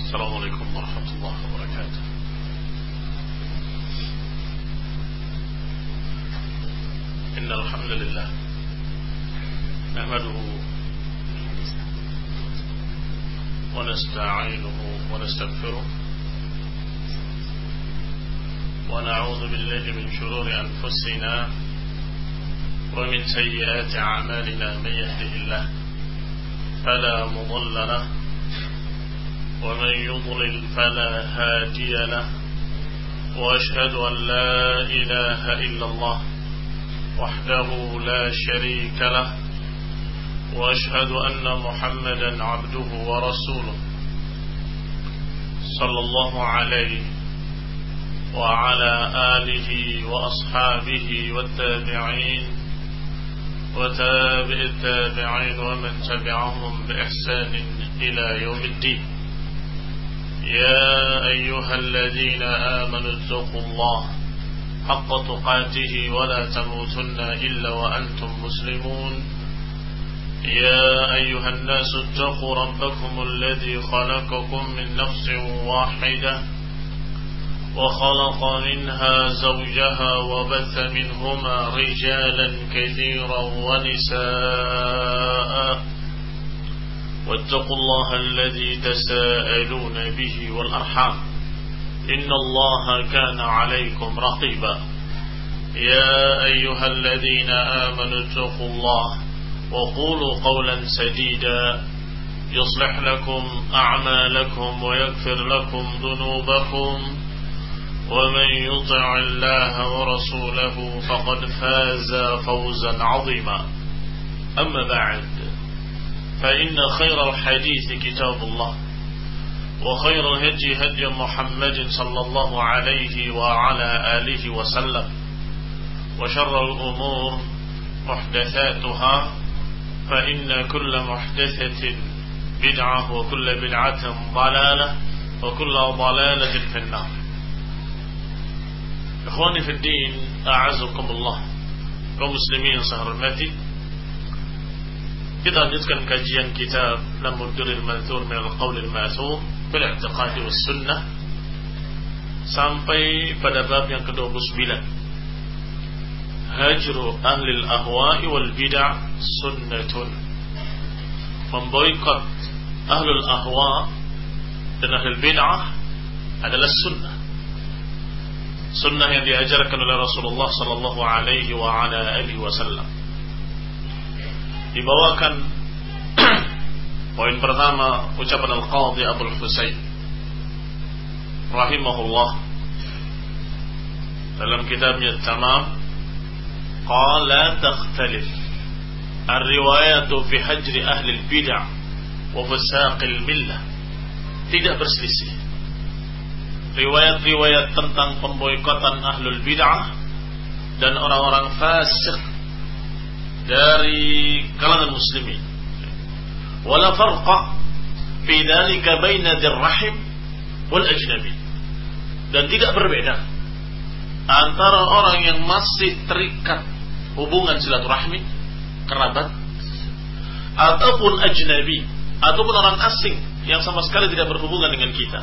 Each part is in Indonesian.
السلام عليكم ورحمة الله وبركاته. إن الحمد لله نحمده ونستعينه ونستغفره ونعوذ بالله من شرور أنفسنا ومن سيئات أعمالنا. من يهده الله فلا مضل له ومن يضلل فلا هادي له، وأشهد أن لا إله إلا الله وحده لا شريك له، وأشهد أن محمدا عبده ورسوله صلى الله عليه وعلى آله وأصحابه والتابعين وتابع التابعين ومن تبعهم بإحسان إلى يوم الدين. يا أيها الذين آمنوا اتقوا الله حق تقاته ولا تموتن إلا وأنتم مسلمون. يا أيها الناس اتقوا ربكم الذي خلقكم من نفس واحدة وخلق منها زوجها وبث منهما رجالا كثيرا ونساء، واتقوا الله الذي تساءلون به والأرحام إن الله كان عليكم رقيبا. يا أيها الذين آمنوا اتقوا الله وقولوا قولا سديدا يصلح لكم أعمالكم ويغفر لكم ذنوبكم، ومن يطع الله ورسوله فقد فاز فوزا عظيما. أما بعد، فإن خير الحديث كتاب الله، وخير الهدي هدي محمد صلى الله عليه وعلى آله وسلم، وشر الأمور محدثاتها، فإن كل محدثة بدعة وكل بدعة ضلالة وكل ضلالة في النار. Ikhwani fi din, a'azakumullah, kaum muslimin yang saya hormati, kita lanjutkan kajian kitab Lamul Durril Manthur min al-Qawl al-Ma'thur bil i'tiqad was sunnah sampai pada bab yang ke-29, Hajru ahli al-ahwa'i wal bid'ah sunnatun. Memboikot ahlul ahwa dan ahlul bid'ah adalah sunnah. Sunnah yang diajarkan oleh Rasulullah sallallahu alaihi wa ala alihi wasallam. Dibawakan poin pertama ucapan Al-Qadhi Abul Husain rahimahullah dalam kitabnya Tamam, qala takhtalif ar-riwayatu fi hajri ahli al-bid'ah wa fusaq al-millah. Tidak berselisih riwayat-riwayat tentang pemboikotan ahlul bid'ah dan orang-orang fasik dari kalangan muslimin. Wala farqa fi dzalika baina dzir rahim wal ajnabi. Dan tidak berbeda antara orang yang masih terikat hubungan silaturahmi, kerabat, ataupun ajnabi, ataupun orang asing yang sama sekali tidak berhubungan dengan kita.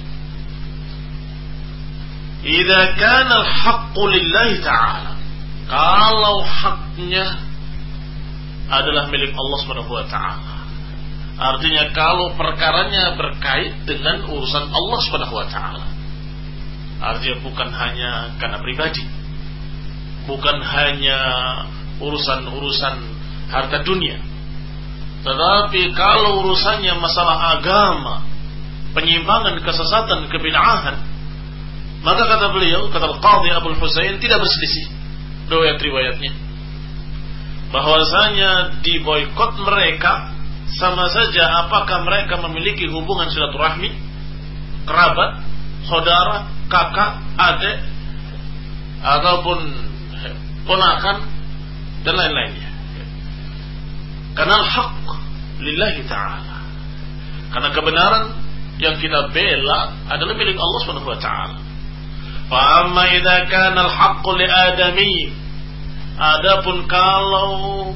Idza kana al-haqqu lillahi ta'ala, kalau haknya adalah milik Allah Subhanahu wa ta'ala, artinya kalau perkaranya berkait dengan urusan Allah Subhanahu wa ta'ala, artinya bukan hanya karena pribadi, bukan hanya urusan-urusan harta dunia, tetapi kalau urusannya masalah agama, penyimpangan, kesesatan, kebid'ahan, maka kata beliau, kata Al-Qadhi Abul Husain, tidak berselisih riwayat-riwayatnya bahwasanya diboikot mereka sama saja apakah mereka memiliki hubungan silaturahmi, kerabat, saudara, kakak, adik, ataupun ponakan dan lain-lainnya. Karena al-haq lillahi ta'ala, karena kebenaran yang kita bela adalah milik Allah Subhanahu wa ta'ala. Fa amma idza kana al-haqqu li adami, adapun kalau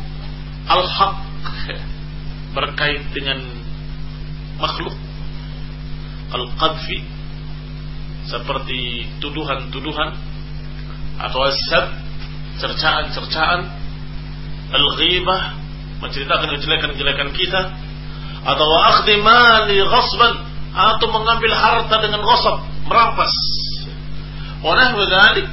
al-haq berkait dengan makhluk, al-qadfi, seperti tuduhan-tuduhan atau as-sab, cercaan-cercaan, al-ghibah, menceritakan kejelekan-kejelekan kita, atau akhdhi mali ghasban, atau mengambil harta dengan ghasab, merampas. Wa nahwu dzalik.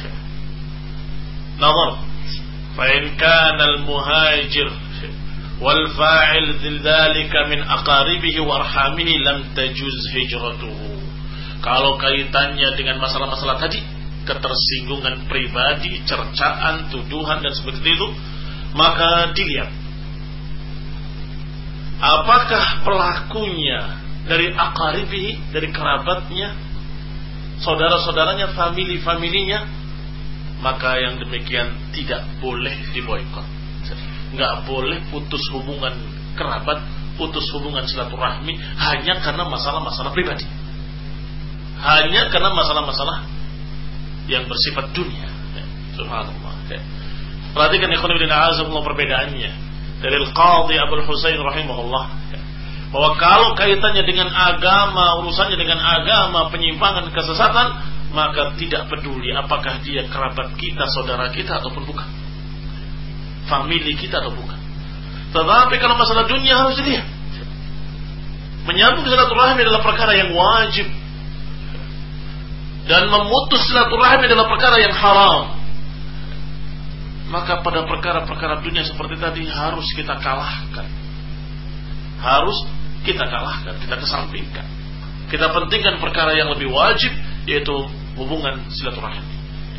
Nazar, fa in kana al-muhajir wal fa'il dzalika min aqaribihi wa arhamihi lam tajuz hijratuhu. Kalau kaitannya dengan masalah-masalah tadi, ketersinggungan pribadi, cercaan, tuduhan dan seperti itu, maka dilihat apakah pelakunya dari aqaribihi, dari kerabatnya, saudara-saudaranya, famili-familinya, maka yang demikian tidak boleh diboikot. Nggak boleh putus hubungan kerabat, putus hubungan silaturahmi hanya karena masalah-masalah pribadi, hanya karena masalah-masalah yang bersifat dunia. Subhanallah. Perhatikan ikhwan fillah azza perbedaannya dari Al-Qadhi Abul Husain rahimahullah, bahwa kalau kaitannya dengan agama, urusannya dengan agama, penyimpangan, kesesatan, maka tidak peduli apakah dia kerabat kita, saudara kita ataupun bukan, famili kita atau bukan. Tetapi kalau masalah dunia harus dilihat. Menyambung silaturahmi adalah perkara yang wajib, dan memutus silaturahmi adalah perkara yang haram. Maka pada perkara-perkara dunia seperti tadi harus kita kalahkan. Harus kita kalahkan, kita kesampingkan. Kita pentingkan perkara yang lebih wajib, yaitu hubungan silaturahmi.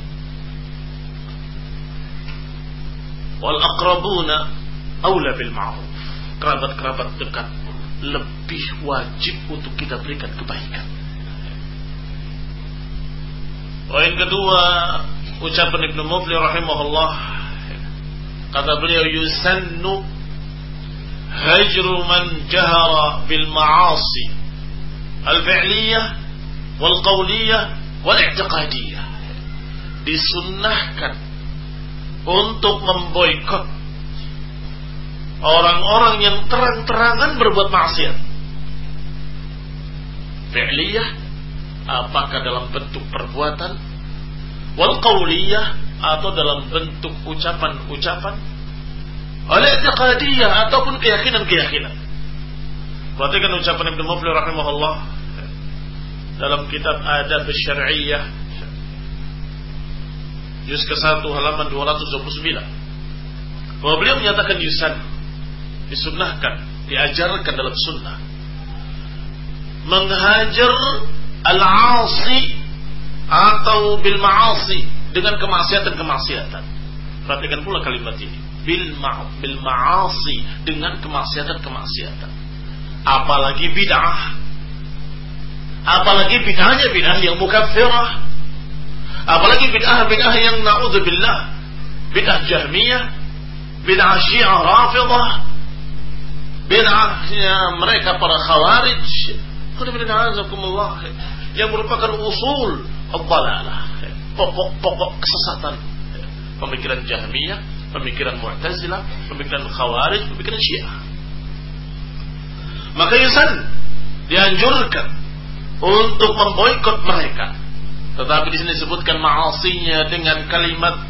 Wal aqrabuna aula bil ma'ruf. Kerabat-kerabat dekat lebih wajib untuk kita berikan kebaikan. Poin kedua, ucapan Ibnu Muflih rahimahullah, kata beliau, yusannu hajru man jahara bil ma'asi al-fi'liyah wal qawliyah wal i'tiqadiyah. Disunnahkan untuk memboikot orang-orang yang terang-terangan berbuat maksiat. Fi'liyah, apakah dalam bentuk perbuatan, wal qawliyah, atau dalam bentuk ucapan-ucapan, wal i'tiqadiyah, ataupun keyakinan-keyakinan. Perhatikan ucapan Ibnu Muflih rahimahullah dalam kitab Adab Syar'iyyah, juz ke-1 halaman 229, bahwa beliau menyatakan disunnahkan, diajarkan dalam sunnah, menghajar al-'asi atau bil ma'asi, dengan kemaksiatan-kemaksiatan. Perhatikan pula kalimat ini, bil ma'asi, dengan kemaksiatan-kemaksiatan. Apalagi bid'ah, apalagi bid'ahnya bid'ah yang mukaffirah, apalagi bid'ah yang na'udzubillah, bid'ah Jahmiyah, bid'ah Syiah Rafidah, bid'ahnya mereka para Khawarij, yang merupakan usul ad-dhalalah, pokok-pokok kesesatan, pemikiran Jahmiyah, pemikiran Mu'tazilah, pemikiran Khawarij, pemikiran Syiah. Maka dianjurkan untuk memboikot mereka. Tetapi di sini disebutkan ma'asinya dengan kalimat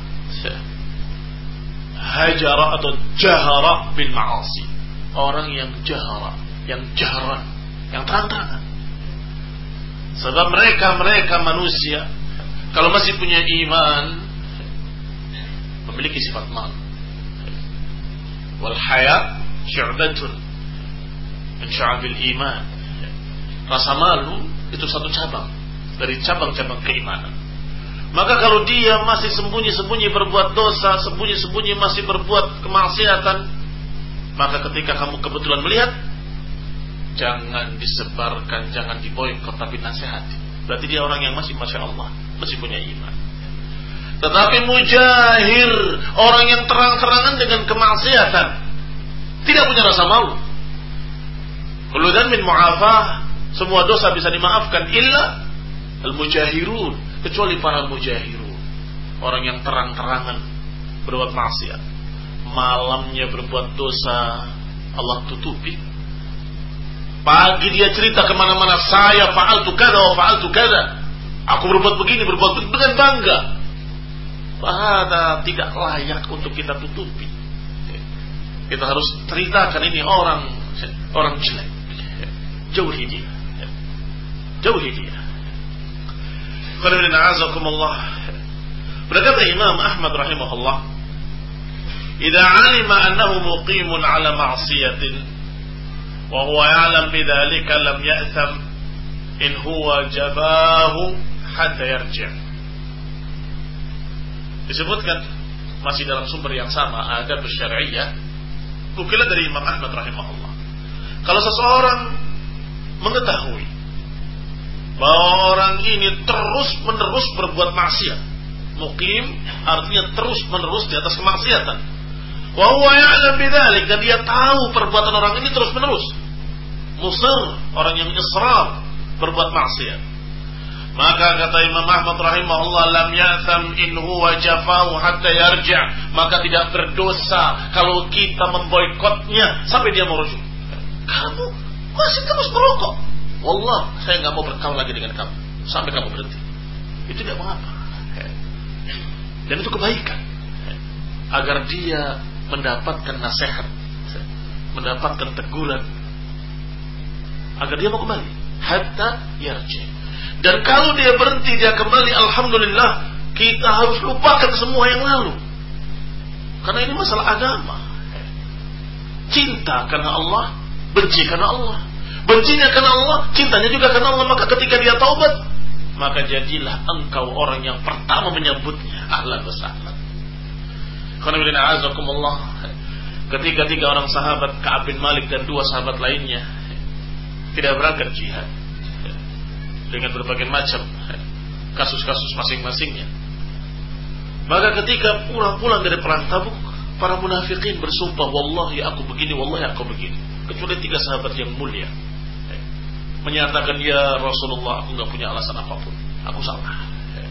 hajara atau jahara bil ma'asi. Orang yang jahara, yang jahran, yang terang-terangan. Sebab mereka manusia, kalau masih punya iman, memiliki sifat malu. Wal haya syu'batun min syu'abil iman. Rasa malu itu satu cabang dari cabang-cabang keimanan. Maka kalau dia masih sembunyi-sembunyi berbuat dosa, sembunyi-sembunyi masih berbuat kemaksiatan, maka ketika kamu kebetulan melihat, jangan disebarkan, jangan diboikot, tapi nasihati. Berarti dia orang yang masih Masya Allah, masih punya iman. Tetapi mujahir, orang yang terang-terangan dengan kemaksiatan, tidak punya rasa malu. Kullu dzambin mu'afah, semua dosa bisa dimaafkan illa al-mujahirun, kecuali para mujahirun, orang yang terang-terangan berbuat maksiat, malamnya berbuat dosa, Allah tutupi, Pagi dia cerita kemana-mana, saya fa'altu kada wa fa'altu kada. Aku berbuat begini, berbuat begitu dengan bangga. Bahada tidak layak untuk kita tutupi. Kita harus ceritakan ini orang jelek. Jauhi dia. Jauhi dia. Berkata Imam Ahmad rahimahullah, "Idza 'alima annahu muqimun 'ala ma'siyatin wa huwa ya'lam bidzalika lam ya'tham in huwa jabahu hatta yarji'." Disebutkan masih dalam sumber yang sama, adab syar'iyyah, nukilan dari Imam Ahmad rahimahullah. Kalau seseorang mengetahui bahwa orang ini terus-menerus berbuat maksiat, muqim artinya terus-menerus di atas kemaksiatan, wa huwa ya'lam bidzalik, dan dia tahu perbuatan orang ini terus-menerus, musir, orang yang israr berbuat maksiat, maka kata Imam Ahmad rahimahullah, lam ya'tham in huwa jafau hatta yarji', maka tidak berdosa kalau kita memboikotnya sampai dia mau rujuk. Kamu masih terus merokok, wallah saya nggak mau berkawan lagi dengan kamu sampai kamu berhenti. Itu tidak mengapa, dan itu kebaikan, agar dia mendapatkan nasihat, mendapatkan teguran, agar dia mau kembali hatta yarji'. Dan kalau dia berhenti, dia kembali, alhamdulillah, kita harus lupakan semua yang lalu, karena ini masalah agama. Cinta karena Allah, benci karena Allah. Bencinya karena Allah, cintanya juga karena Allah. Maka ketika dia taubat, maka jadilah engkau orang yang pertama menyambutnya, ahlan wa sahlan. Ketika 3 orang sahabat, Ka'ab bin Malik dan 2 sahabat lainnya, tidak berangkat jihad dengan berbagai macam kasus-kasus masing-masingnya, maka ketika pulang dari perang Tabuk, para munafikin bersumpah, wallahi aku begini, wallahi aku begini. Kecuali 3 sahabat yang mulia menyatakan, ya Rasulullah, aku gak punya alasan apapun, aku salah.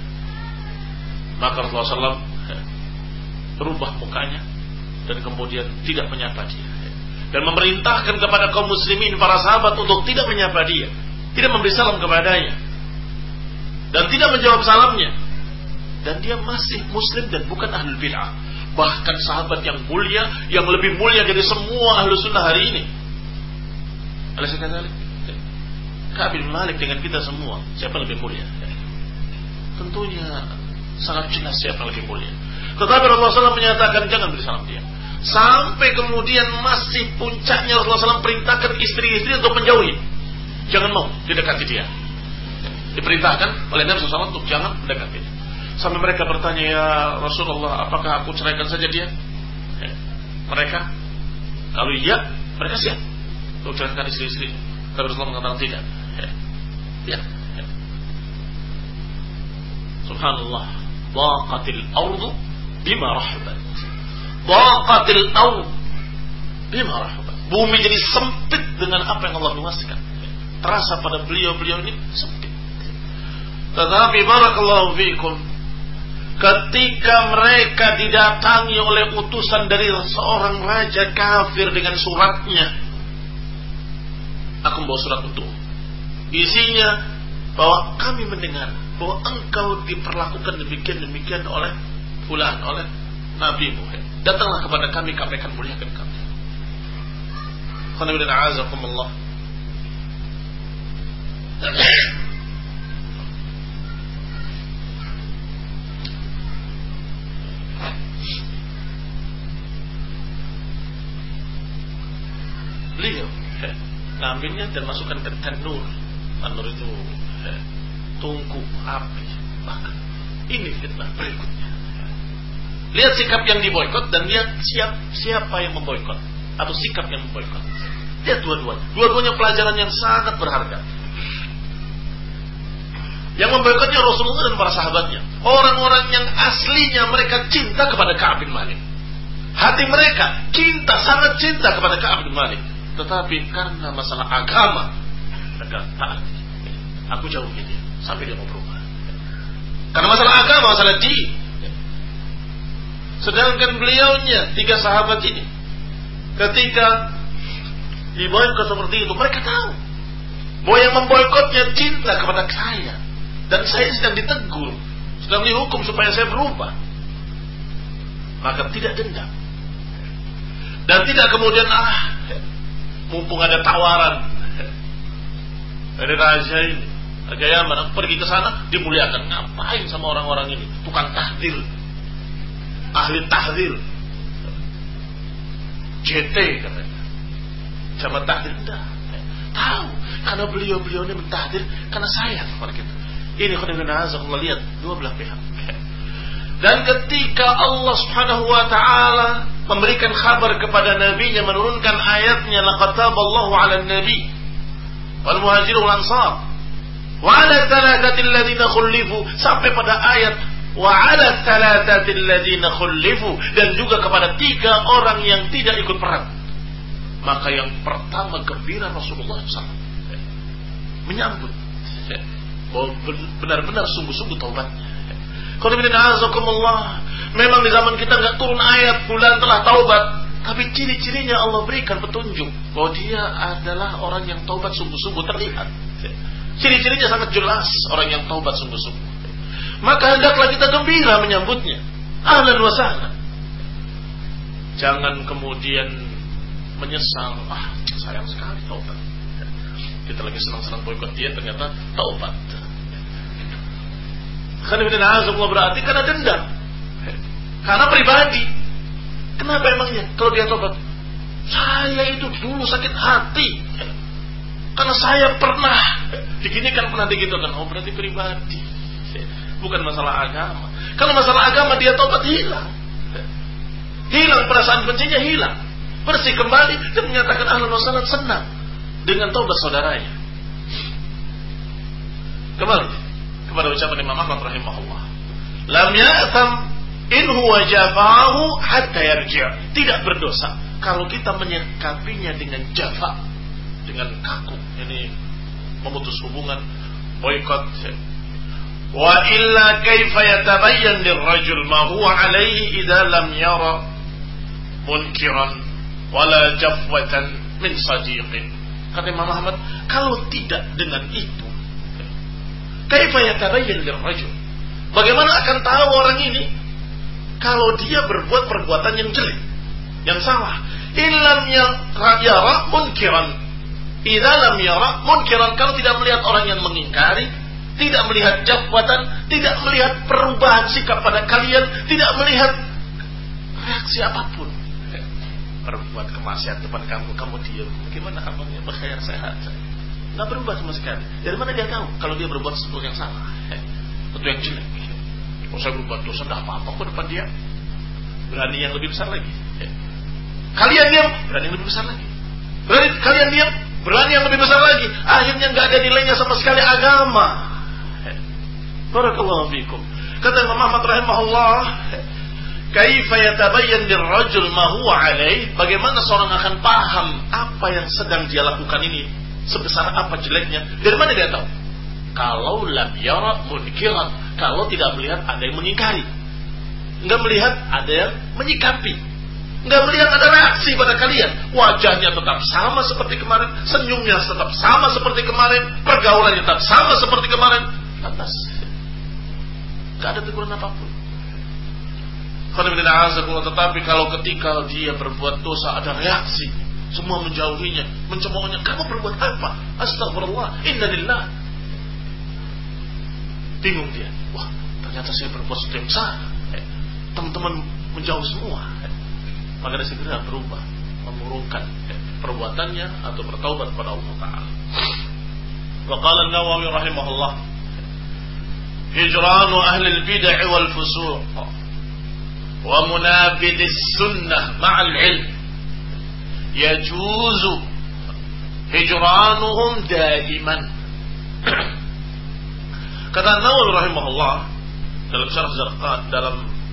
Maka Rasulullah SAW berubah mukanya dan kemudian tidak menyapa dia, dan memerintahkan kepada kaum muslimin, para sahabat, untuk tidak menyapa dia, tidak memberi salam kepadanya, dan tidak menjawab salamnya. Dan dia masih muslim dan bukan ahlul bid'ah, bahkan sahabat yang mulia, yang lebih mulia dari semua ahlu sunnah hari ini. Ka'ab bin Malik dengan kita semua, siapa lebih mulia? Tentunya sangat jelas siapa lebih mulia. Tetapi Rasulullah SAW menyatakan jangan beri salam dia. Sampai kemudian masih puncaknya Rasulullah SAW perintahkan istri-istri untuk menjauhi, jangan mau didekati dia. Diperintahkan oleh Nabi SAW untuk jangan mendekati dia. Sampai mereka bertanya, ya Rasulullah, apakah aku ceraikan saja dia? Mereka, kalau iya, mereka siap untuk ceraikan istri-istri. Tapi Rasulullah mengatakan tidak. Ya. Subhanallah. Dhaqatil ardu bima rahabat. Dhaqatil ardu bima rahabat. Bumi jadi sempit dengan apa yang Allah luaskan. Terasa pada beliau-beliau ini sempit. Tetapi barakallahu fiikum, ketika mereka didatangi oleh utusan dari seorang raja kafir dengan suratnya, aku membawa surat untuk isinya bahwa kami mendengar bahwa engkau diperlakukan demikian oleh fulan, oleh Nabi Muhammad. Datanglah kepada kami akan muliakan kami. Khana bin a'azakumullah. Beliau ngambilnya dan masukkan ke tanur. Tanur itu tungku api. Bahkan ini fitnah berikutnya. Lihat sikap yang diboikot dan lihat siapa yang memboikot atau sikap yang memboikot. Lihat dua-duanya pelajaran yang sangat berharga. Yang memboikotnya Rasulullah dan para sahabatnya, orang-orang yang aslinya mereka cinta kepada Ka'ab bin Malik. Hati mereka sangat cinta kepada Ka'ab bin Malik. Tetapi karena masalah agama, mereka taat. Aku jauh dia sampai dia mau berubah. Karena masalah agama, masalah din. Sedangkan beliaunya 3 sahabat ini, ketika diboikot seperti itu. Mereka tahu bahwa yang memboikotnya cinta kepada saya, dan saya sedang ditegur, sedang dihukum supaya saya berubah. Maka tidak dendam, dan tidak kemudian mumpung ada tawaran dari raja ini, Raja Yaman, pergi ke sana dimuliakan. Ngapain sama orang-orang ini? Tukang tahdir, ahli tahdir, JT katanya, jabat tahdir. Enggak, tahu karena beliau ini mentahdir karena sayang kepada kita. Ini khonibunazallah, lihat dua belah pihak. Dan ketika Allah Subhanahu wa taala memberikan kabar kepada nabinya, menurunkan ayatnya, laqad taballahu 'alan nabi wal muhajirin wal ansar wa 'ala thalathati alladziina khulifu, sampai pada ayat wa 'ala thalathati alladziina khulifu, dan juga kepada 3 orang yang tidak ikut perang. Maka yang pertama gembira Rasulullah SAW menyambut bahwa benar-benar sungguh-sungguh taubatnya. Memang di zaman kita nggak turun ayat bulan telah taubat, tapi ciri-cirinya Allah berikan petunjuk bahwa dia adalah orang yang taubat sungguh-sungguh, terlihat. Ciri-cirinya sangat jelas, orang yang taubat sungguh-sungguh. Maka hendaklah kita gembira menyambutnya. Ahlan wa sahlan. Jangan kemudian menyesal, sayang sekali taubat. Kita lagi senang-senang boikot dia, ternyata taubat. Berarti karena dendam, karena pribadi. Kenapa emangnya kalau dia tobat? Saya itu dulu sakit hati karena saya pernah diginikan, pernah digitukan. Oh, berarti pribadi, bukan masalah agama. Kalau masalah agama dia tobat, hilang perasaan bencinya, hilang, bersih kembali, dan menyatakan ahlan wa sahlan, senang dengan taubat saudaranya. Kembali kepada ucapan Imam Ahmad rahimahullah, lam ya'tham in huwa jafahu hatta yarji'. Tidak berdosa kalau kita menyikapinya dengan jafa, dengan kaku, ini memutus hubungan, boikot. Wa illa kaifa yatabayyan lirrajul ma huwa alaihi idza lam yara munkiran wala jafwatan min sadiqin. Kata Imam Ahmad, kalau tidak dengan itu, kaifa yatabayyan lirrajul, bagaimana akan tahu orang ini kalau dia berbuat perbuatan yang jelek, yang salah? Illam yara munkiran, idza lam yara munkiran, kalau tidak melihat orang yang mengingkari, tidak melihat jafwatan, tidak melihat perubahan sikap pada kalian, tidak melihat reaksi apapun. Berbuat kemaksiatan depan kamu diam, bagaimana kamunya berkhayal sehat? Nggak berubah sama sekali. Dari mana dia tahu kalau dia berbuat sesuatu yang salah, sesuatu yang jelek? Kalau saya berbuat dosa, tidak apa-apa kok depan dia. Berani yang lebih besar lagi. Kalian diam, berani yang lebih besar lagi. Kalian diam, berani yang lebih besar lagi. Akhirnya nggak ada nilainya sama sekali agama. Barakallahu fikum. Kata Imam Ahmad rahimahullah, kaifa yatabayyan lirrajul ma huwa alaih, bagaimana seorang akan paham apa yang sedang dia lakukan ini sebesar apa jeleknya? Dari mana dia tahu? Kalau lam yara munkiran, kalau tidak melihat ada yang mengingkari, enggak melihat ada yang menyikapi, enggak melihat ada reaksi pada kalian, wajahnya tetap sama seperti kemarin, senyumnya tetap sama seperti kemarin, pergaulannya tetap sama seperti kemarin, lantas enggak ada teguran apapun. Tetapi kalau ketika dia berbuat dosa ada reaksi, semua menjauhinya, mencemoohnya. Kamu berbuat apa? Astagfirullah, innalillah. Bingung dia. Wah, ternyata saya berbuat sesuatu yang salah. Teman-teman menjauh semua. Maka dia segera berubah, mengurungkan perbuatannya atau bertaubat kepada Allah Ta'ala. Wa qala an-Nawawi rahimahullah, hijranu ahli al-bid'ah wal fusuq wa munabidis sunnah ma'al ilm yajuzu hijranuhum daiman. Kata Nawawi rahimahullah dalam syarah Zarqat, dalam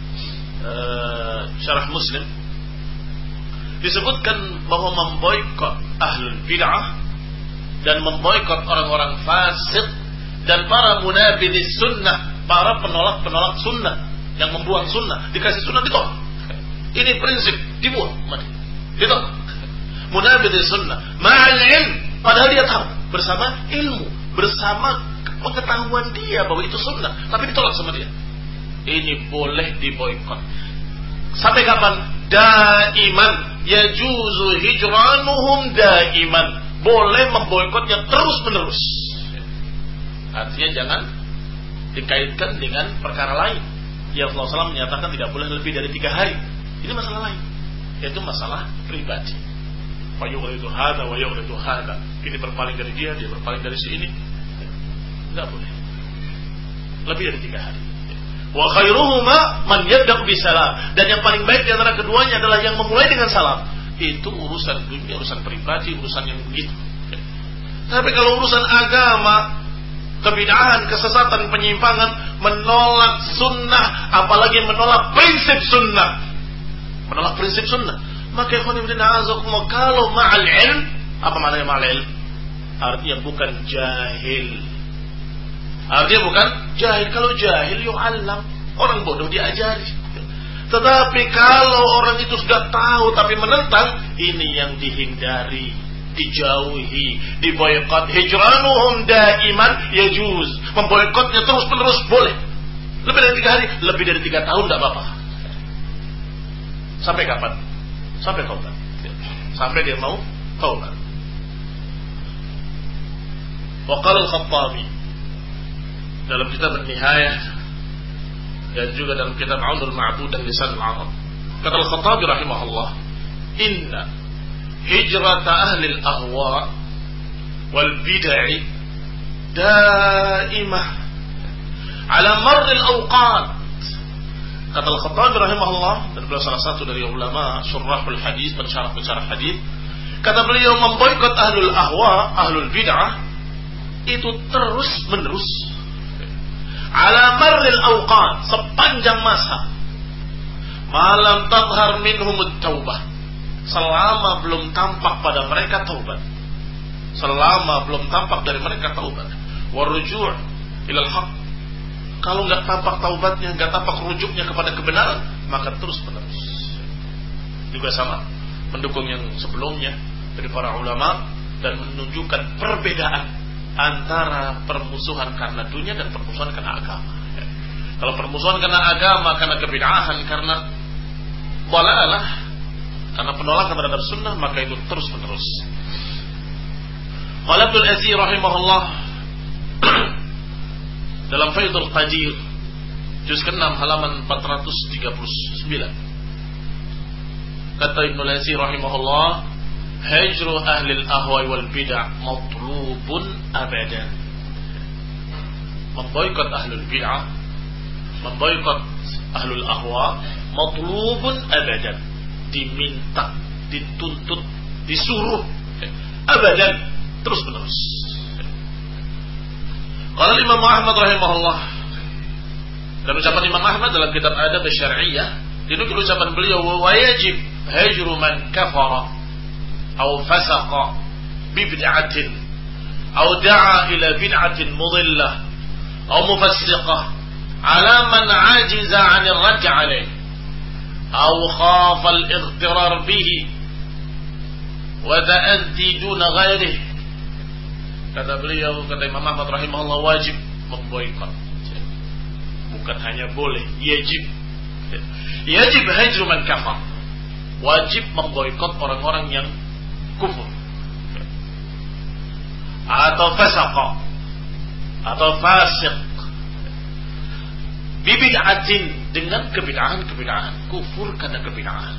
syarah Muslim, disebutkan bahwa memboikot ahlul bid'ah dan memboikot orang-orang fasik dan para munabidis sunnah, para penolak-penolak sunnah, yang membuang sunnah, dikasih sunnah ditolak. Ini prinsip, dibuang, ditolak. munabidh sunnah, ma'al ilm, padahal dia tahu bersama ilmu, bersama pengetahuan dia bahwa itu sunnah, tapi ditolak sama dia. Ini boleh diboikot. Sampai kapan? Daiman, yajuzu hijranuhum daiman. Boleh memboikotnya terus menerus. Artinya jangan dikaitkan dengan perkara lain. Ya Rasulullah SAW menyatakan tidak boleh lebih dari 3 hari. Ini masalah lain, yaitu masalah pribadi. Wa yughridu hadza wa yughridu hadza. Ini berpaling dari dia berpaling dari si ini. Tidak boleh lebih dari 3 hari. Wa khairuhuma man yabda' bisalam. Dan yang paling baik di antara keduanya adalah yang memulai dengan salam. Itu urusan dunia, urusan pribadi, urusan yang begitu. Tapi kalau urusan agama, kebid'ahan, kesesatan, penyimpangan, menolak sunnah, apalagi menolak prinsip sunnah, maka ikhwan fillah azakumullah, kalau ma'al ilm, apa maknanya ma'al ilm? Artinya bukan jahil. Kalau jahil yu'allam, orang bodoh diajari. Tetapi kalau orang itu sudah tahu tapi menentang, ini yang dihindari, dijauhi, diboykot. Hijranuhum daiman yajuz. Memboykotnya terus menerus boleh. Lebih dari 3 hari, lebih dari 3 tahun tidak apa-apa. Sampai kapan? Sampai taubat. Sampai dia mau taubat. Wa qala al-Khattabi dalam kitab An-Nihayah dan juga dalam kitab Aunul Ma'bud dan Lisan al-Arab, kata al-Khattabi rahimahullah, inna hijrata ahli al-ahwa wal bid'ah daimah ala marr al-awqat. Kata al-Khattabi rahimahullah, dan beliau salah satu dari ulama syurahul hadis, pensyarah hadis, kata beliau memboikot ahlul ahwa, ahlul bid'ah itu terus menerus ala marril awqat, sepanjang masa, malam tadhar minhum at-taubah, selama belum tampak pada mereka taubat, selama belum tampak dari mereka taubat, waruju' ilal haq. Kalau nggak tampak taubatnya, nggak tampak rujuknya kepada kebenaran, maka terus menerus. Juga sama mendukung yang sebelumnya dari para ulama dan menunjukkan perbedaan antara permusuhan karena dunia dan permusuhan karena agama. Kalau permusuhan karena agama, karena kebid'ahan, karena dhalalah, karena penolakan terhadap sunnah, maka itu terus menerus. Qala Ibnu al-Athir rahimahullah dalam Faidul Qadir juz ke-6 halaman 439, kata Ibnu al-Athir rahimahullah, hajru ahli al-ahwa wal bid'ah matlubun abadan. Memboikot ahlul bid'ah, memboikot ahlul ahwa, matlubun abadan, diminta, dituntut, disuruh abadan, terus menerus. Qala Imam Ahmad rahimahullah, dan ucapan Imam Ahmad dalam kitab Adab Syar'iyyah, dinukil ucapan beliau, wa yajib hajru man kafara أو فسق ببدعة أو دعا إلى بدعة مضلة أو مفسقة على من عاجز عن الرد عليه أو خاف الاغترار به وتأدي دون غيره. Kata beliau, kata Imam Ahmad rahimahullah, wajib memboikot, bukan hanya boleh, yajib hajru man kafar, wajib memboikot orang-orang yang kufur atau fasaqa atau fasik bibid'atin, dengan kebid'ahan, kufur karena kebid'ahan,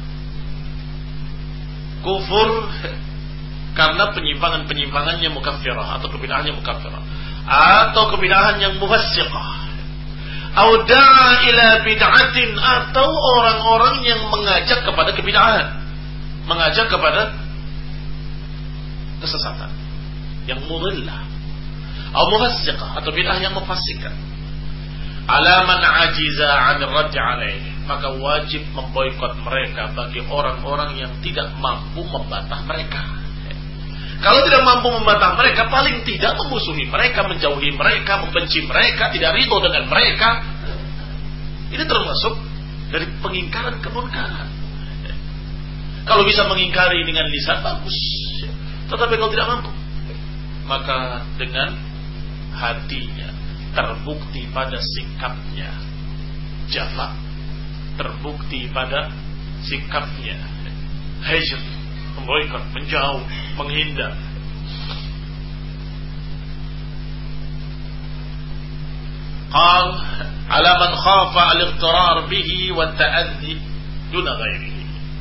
kufur karena penyimpangannya mukaffirah atau kebid'ahannya mukaffirah, atau kebid'ahan yang mufassiqah, atau da'a ila bid'atin, atau orang-orang yang mengajak kepada kebid'ahan, mengajak kepada kesesatan yang mudillah, atau mufassiqah, atau bid'ah yang mufassikan, ala man ajiza 'an ar-radd 'alaih, maka wajib memboikot mereka bagi orang-orang yang tidak mampu membantah mereka. Kalau tidak mampu membantah mereka, paling tidak memusuhi mereka, menjauhi mereka, membenci mereka, tidak ridho dengan mereka. Ini termasuk dari pengingkaran kemunkaran. Kalau bisa mengingkari dengan lisan bagus. Tetapi kalau tidak mampu, maka dengan hatinya, terbukti pada sikapnya jafa, terbukti pada sikapnya hijr, memboikot, menjauh, menghindar. Qal ala man khafa al-iqtirar bihi wa ta'addi duna ghairihi.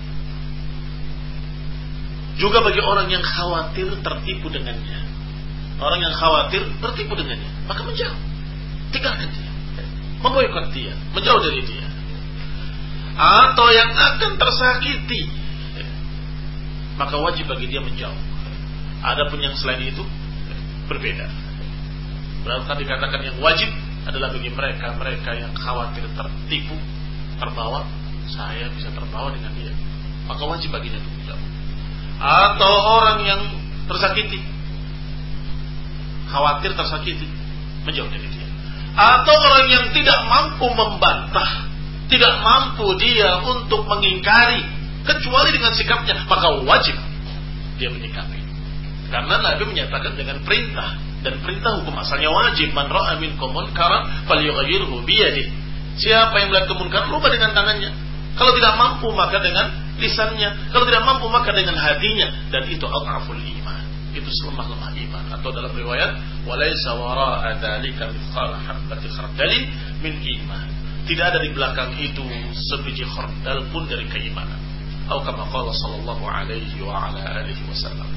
Juga bagi orang yang khawatir tertipu dengannya. Orang yang khawatir tertipu dengannya, maka menjauh, tinggalkan dia, memboikot dia, menjauh dari dia. Atau yang akan tersakiti, maka wajib bagi dia menjauh. Adapun yang selain itu berbeda. Berarti dikatakan yang wajib adalah bagi mereka yang khawatir tertipu, terbawa. Saya bisa terbawa dengan dia, maka wajib baginya untuk menjauh. Atau orang yang tersakiti, khawatir tersakiti, menjauh dari dia. Atau orang yang tidak mampu membantah, tidak mampu dia untuk mengingkari kecuali dengan sikapnya, maka wajib dia menyikapi. Karena Nabi menyatakan dengan perintah, dan perintah hukum asalnya wajib. Man ra'a minkum munkaran falyughayyirhu biyadihi. Siapa yang melihat kemunkaran, rubah dengan tangannya. Kalau tidak mampu, maka dengan lisannya. Kalau tidak mampu, maka dengan hatinya. Dan itu adhaful iman, itu selemah-lemah iman. Atau dalam riwayat, walaysa wara'a dzalika mithqala habbati khardalin min iman. Tidak ada di belakang itu sebiji khardal pun dari keimanan. Atau kama qala sallallahu alaihi wa ala alihi wasallam.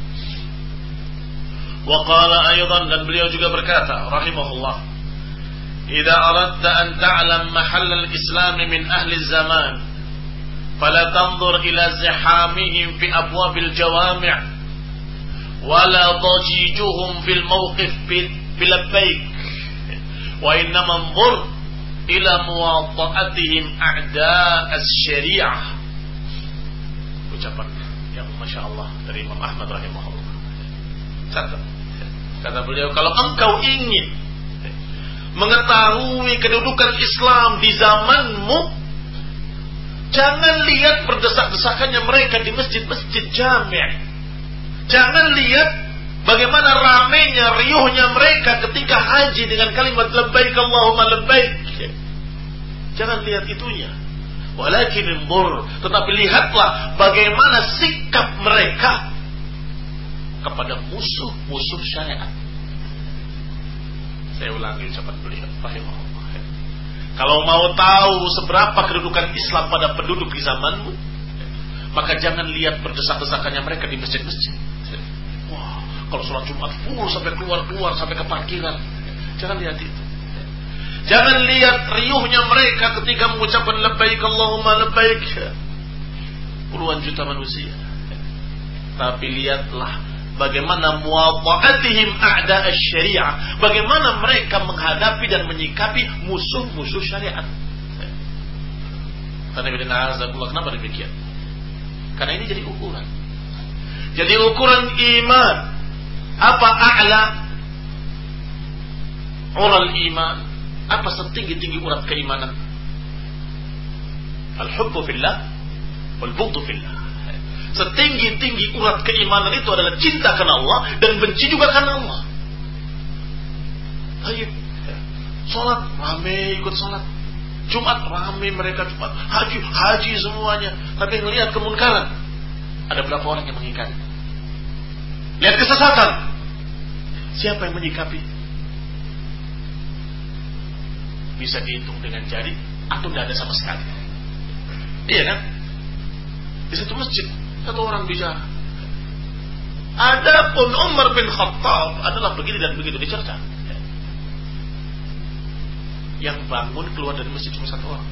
Wa qala aidan, dan beliau juga berkata rahimahullah, idza aradta an ta'lam mahall al-islam min ahli zaman fala tanzur ila zihamihim fi abwab al-jawami' wala dajijuhum fil mawqif bil labbaik wa innama anzur ila muwata'atihim a'da' as-syari'ah. Ucapan yang Masya Allah dari Imam Ahmad rahimahullah. Kata beliau, kalau engkau ingin mengetahui kedudukan Islam di zamanmu, jangan lihat berdesak-desakannya mereka di masjid-masjid jami'. Jangan lihat bagaimana ramainya, riuhnya mereka ketika haji dengan kalimat labbaik Allahumma labbaik. Jangan lihat itunya. Walakin inzur, tetapi lihatlah bagaimana sikap mereka kepada musuh-musuh syariat. Saya ulangi ucapan beliau rahimahullah. Kalau mau tahu seberapa kedudukan Islam pada penduduk di zamanmu, maka jangan lihat berdesak-desakannya mereka di masjid-masjid. Wah, kalau sholat Jumat full sampai keluar-keluar sampai ke parkiran. Jangan lihat itu. Jangan lihat riuhnya mereka ketika mengucapkan labbaik Allahumma labbaik. Puluhan juta manusia. Tapi lihatlah bagaimana muwata'atihim a'da' asy-syari'ah. Bagaimana mereka menghadapi dan menyikapi musuh-musuh syariat. Kenapa demikian? Karena ini jadi ukuran. Jadi ukuran iman. Apa a'la ural iman? Apa setinggi-tinggi urat keimanan? Al-hubbu fillah wal-bughdu fillah. Setinggi-tinggi urat keimanan itu adalah cinta karena Allah dan benci juga karena Allah. Ayo, sholat rame ikut sholat, Jumat rame mereka Jumat, haji semuanya. Tapi melihat kemunkaran, ada berapa orang yang mengingkari? Lihat kesesatan, siapa yang menyikapi? Bisa dihitung dengan jari atau tidak ada sama sekali. Iya kan? Di satu masjid satu orang bicara. Adapun Umar bin Khattab adalah begini dan begitu, dicerca. Yang bangun keluar dari masjid cuma satu orang.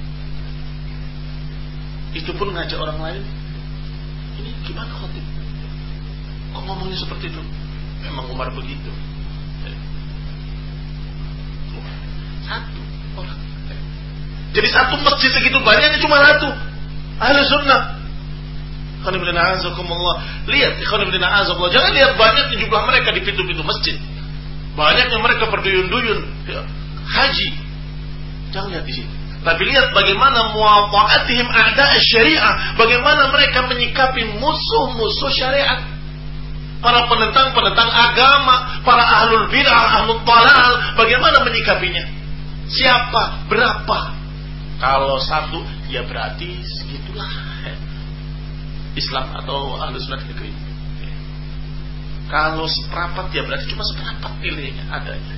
Itu pun ngajak orang lain. Ini gimana khotib? Kok ngomongnya seperti itu? Memang Umar begitu. Satu orang. Jadi satu masjid segitu banyaknya cuma satu. Ahli sunnah. Lihat, jangan lihat banyaknya jumlah mereka di pintu-pintu masjid, banyaknya mereka berduyun-duyun haji. Jangan lihat di sini. Tapi lihat bagaimana muwafaqatihim a'da' syariah, bagaimana mereka menyikapi musuh-musuh syariat. Para penentang-penentang agama, para ahlul bid'ah, ahlul dhalal, bagaimana menyikapinya? Siapa? Berapa? Kalau satu, ya berarti segitulah Islam atau ahlus sunnah negeri. Kalau seperempat, ya berarti cuma seperempat nilainya adanya.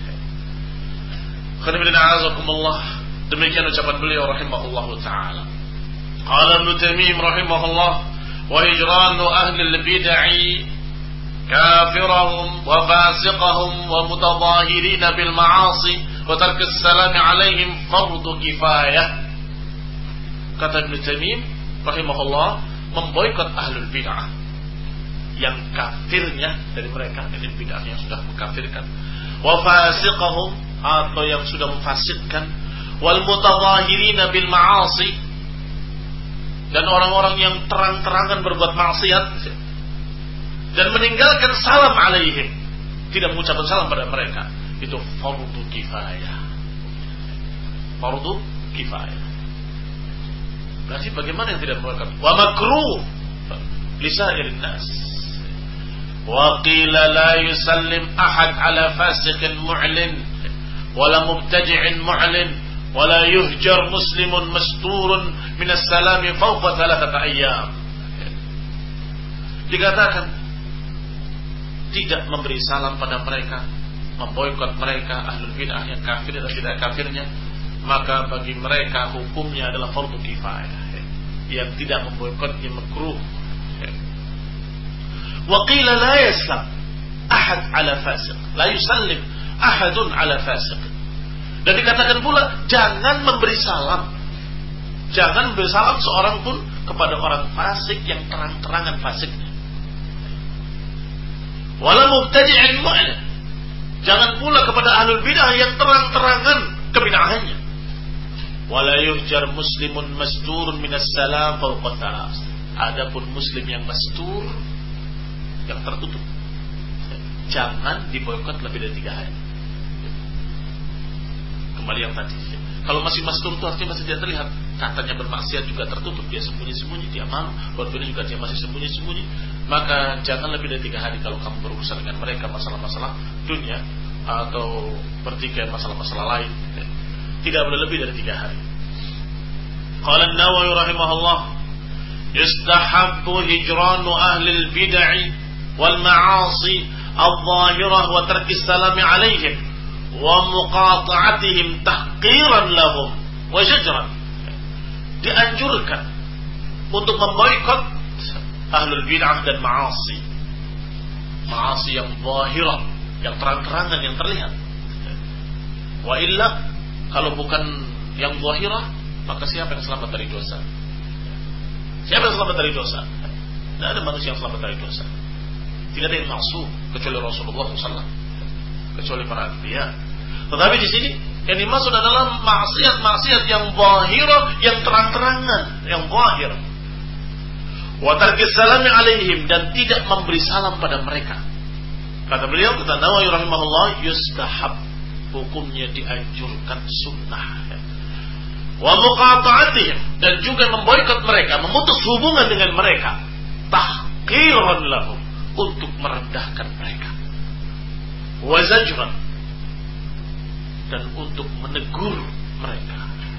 Demikian ucapan beliau rahimahullahu ta'ala. Qala Ibnu Taimiyah rahimahullah, wa hijranu ahli al-bid'ah kafirahum wa fasiqahum wa mutadahirina bil ma'asi wa tark as-salam alaihim fardu kifayah. Kata Ibnu Taimiyah rahimahullah, memboikot ahlul bid'ah yang kafirnya dari mereka, ini bid'ah yang sudah mengkafirkan, wa fasiqahum atau yang sudah memfasidkan, wal mutadahirina bil ma'asi, dan orang-orang yang terang-terangan berbuat maksiat dan meninggalkan salam alaihim, tidak mengucapkan salam pada mereka, itu fardu kifayah. Fardu kifayah. Berarti bagaimana yang tidak melakukan? Wa makruh lisairin nas. Wa qila la yusallim ahad ala fasiqin mu'lin wala mubtadi'in mu'lin wala yuhjar muslimun masturun minas salami fawqa thalathata ayyam. Dikatakan tidak memberi salam pada mereka, memboikot mereka ahlul bid'ah yang kafir dan tidak kafirnya, maka bagi mereka hukumnya adalah fardu kifayah. Yang tidak memboikotnya makruh. Wa qila la yaslam ahad ala fasiq, la yusallim ahadun ala fasiq. Dan dikatakan pula jangan memberi salam, jangan memberi salam seorang pun kepada orang fasik yang terang-terangan fasiknya. Wala mubtadi'in mu'lin, jangan pula kepada ahlul bid'ah yang terang-terangan kebid'ahannya. Wala yuhjar muslimun masturun minas salam fawqa thalath. Adapun muslim yang mastur, yang tertutup, jangan diboikot lebih dari 3 hari. Kembali yang tadi, kalau masih mastur itu artinya masih tidak terlihat, katanya bermaksiat juga tertutup, dia sembunyi-sembunyi, dia malu, berbeda juga dia masih sembunyi-sembunyi, maka jangan lebih dari 3 hari kalau kamu berurusan dengan mereka masalah-masalah dunia atau pertikaian masalah-masalah lain. Tidak boleh lebih dari 3 hari. Qala An-Nawawi rahimahullah, yustahabbu hijranu ahli al-bid'ah wal ma'asi adh-dhahirah wa tarki as-salam 'alaihim wa muqata'atihim tahqiran lahum wa shajran. Dianjurkan untuk memboikot ahlul bid'ah dan ma'asi. Ma'asi yang zahirah, yang terang-terangan, yang terlihat. Wa illa, kalau bukan yang zahirah, maka siapa yang selamat dari dosa? Siapa yang selamat dari dosa? Tidak ada manusia yang selamat dari dosa. Tidak ada yang maksum kecuali Rasulullah SAW, kecuali para anbiya. Tetapi di sini yang dimaksud adalah maksiat-maksiat yang zahirah, yang terang-terangan, yang zahir. Wa tarki salami alaihim, dan tidak memberi salam pada mereka. Kata beliau, kata Nawawi rahimahullah, yustahab, hukumnya dianjurkan, sunnah. Wa muqata'atihim, dan juga memboikot mereka, memutus hubungan dengan mereka, tahqiran lahum, untuk merendahkan mereka, wa zajran, dan untuk menegur mereka.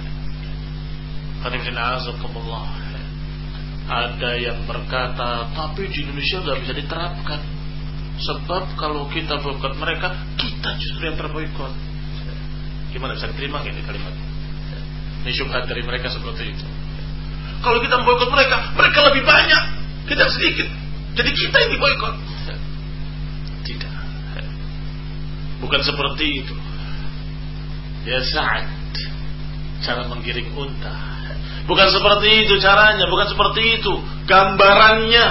Ada yang berkata, tapi di Indonesia nggak bisa diterapkan, sebab kalau kita boikot mereka, kita justru yang terboikot. Gimana, bisa diterima ini kalimat? Ini syubhat dari mereka seperti itu. Kalau kita memboikot mereka, mereka lebih banyak, kita sedikit, jadi kita yang diboikot. Tidak, bukan seperti itu. Ya Sa'ad, cara menggiring unta, bukan seperti itu caranya, bukan seperti itu gambarannya.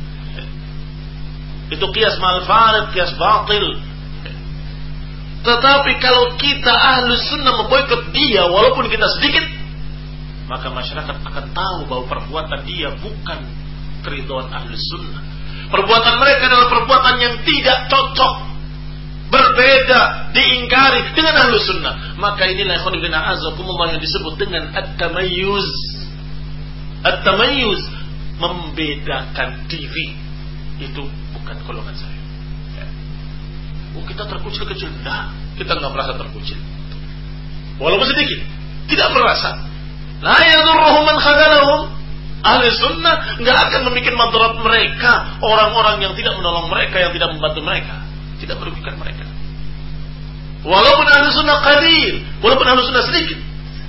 Itu qiyas mal farid, qiyas batil. Tetapi kalau kita ahlus sunnah memboikot dia walaupun kita sedikit, maka masyarakat akan tahu bahwa perbuatan dia bukan keridhaan ahlus sunnah. Perbuatan mereka adalah perbuatan yang tidak cocok, berbeda, diingkari, dengan Ahlus Sunnah. Maka inilah yang disebut dengan at-tamayyuz. At-tamayyuz, membedakan diri. Itu bukan golongan saya. Kita terkucil-kecil. Nah, kita nggak merasa terkucil. Walaupun sedikit, tidak merasa. La yadurruhum man khadalahum. Ahli sunnah nggak akan membuat madarat mereka, orang-orang yang tidak menolong mereka, yang tidak membantu mereka, tidak merugikan mereka. Walaupun ahli sunnah qadir, walaupun ahli sunnah sedikit.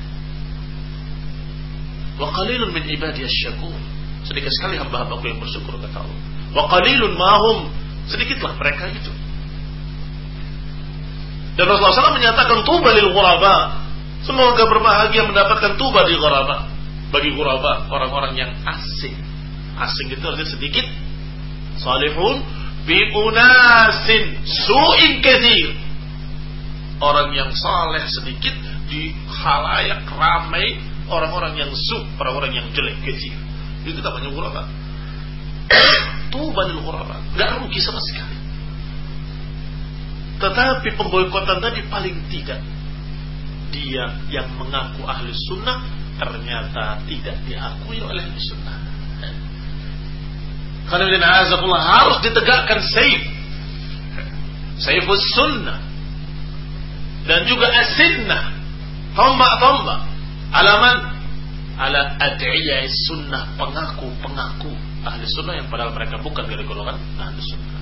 Wa qalilun min ibadiyasy syakur. Sedikit sekali hamba-hambaku yang bersyukur kata Allah. Wa qalilun mahum, sedikitlah mereka itu. Dan Rasulullah SAW menyatakan tuba lil ghuraba. Semoga berbahagia mendapatkan tuba di ghuraba. Bagi ghuraba, orang-orang yang asing. Asing itu artinya sedikit. Salihun bi unasin su'in katsir. Orang yang saleh sedikit di khalayak ramai orang-orang yang orang-orang yang jelek katsir. Itu namanya ghuraba. Tuba lil ghuraba. Enggak rugi sama sekali. Tetapi pemboikotan tadi paling tidak dia yang mengaku ahli sunnah ternyata tidak diakui oleh ahli sunnah. Karena harus ditegakkan saifus sunnah dan juga as-sunnah, tombak-tombak alaman ala ad'iyah sunnah, pengaku ahli sunnah yang padahal mereka bukan dari golongan ahli sunnah.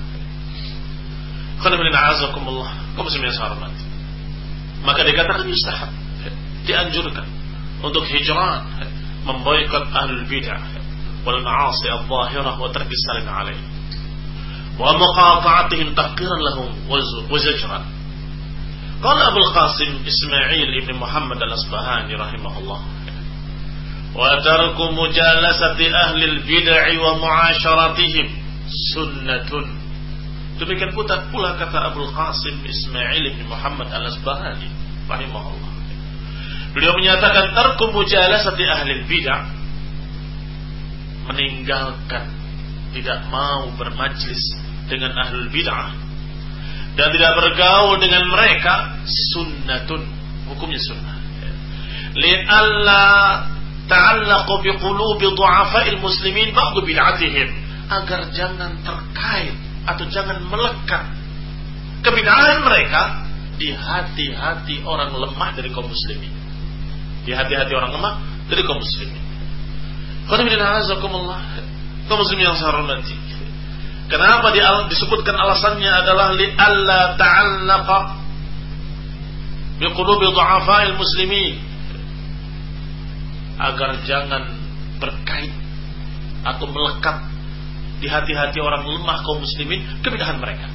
Maka dikatakan yustahab, dianjurkan untuk hijran, memboikot ahlul bid'ah wal ma'asi adh-dhahirah wa tarki as-salim 'alaihim wa muqata'atihim tahqiran lahum wa zajran. Qala Abu al-Qasim Ismail ibn Muhammad al-Asbahani rahimahullah, wa tarku mujalasati ahli al-bid'ah wa mu'asharatihim sunnatun. Demikian pula kata Abu al-Qasim Ismail ibn Muhammad al-Asbahani rahimahullah. Beliau menyatakan tarku mujalasati ahli bid'ah, meninggalkan, tidak mau bermajlis dengan ahli bid'ah dan tidak bergaul dengan mereka, sunnatun, hukumnya sunnah. Li'alla ta'allaqu bi qulubi du'afa'il muslimin ba'du bid'atihim, agar jangan terkait atau jangan melekat kebid'ahan mereka di hati-hati orang lemah dari kaum muslimin. Di hati-hati orang lemah dari kaum muslimin. Kaum muslimin yang saya hormati, kenapa disebutkan alasannya adalah li'alla ta'allaqa biqulubi du'afa'il muslimin, agar jangan berkait atau melekat di hati-hati orang lemah kaum muslimin kebid'ahan mereka.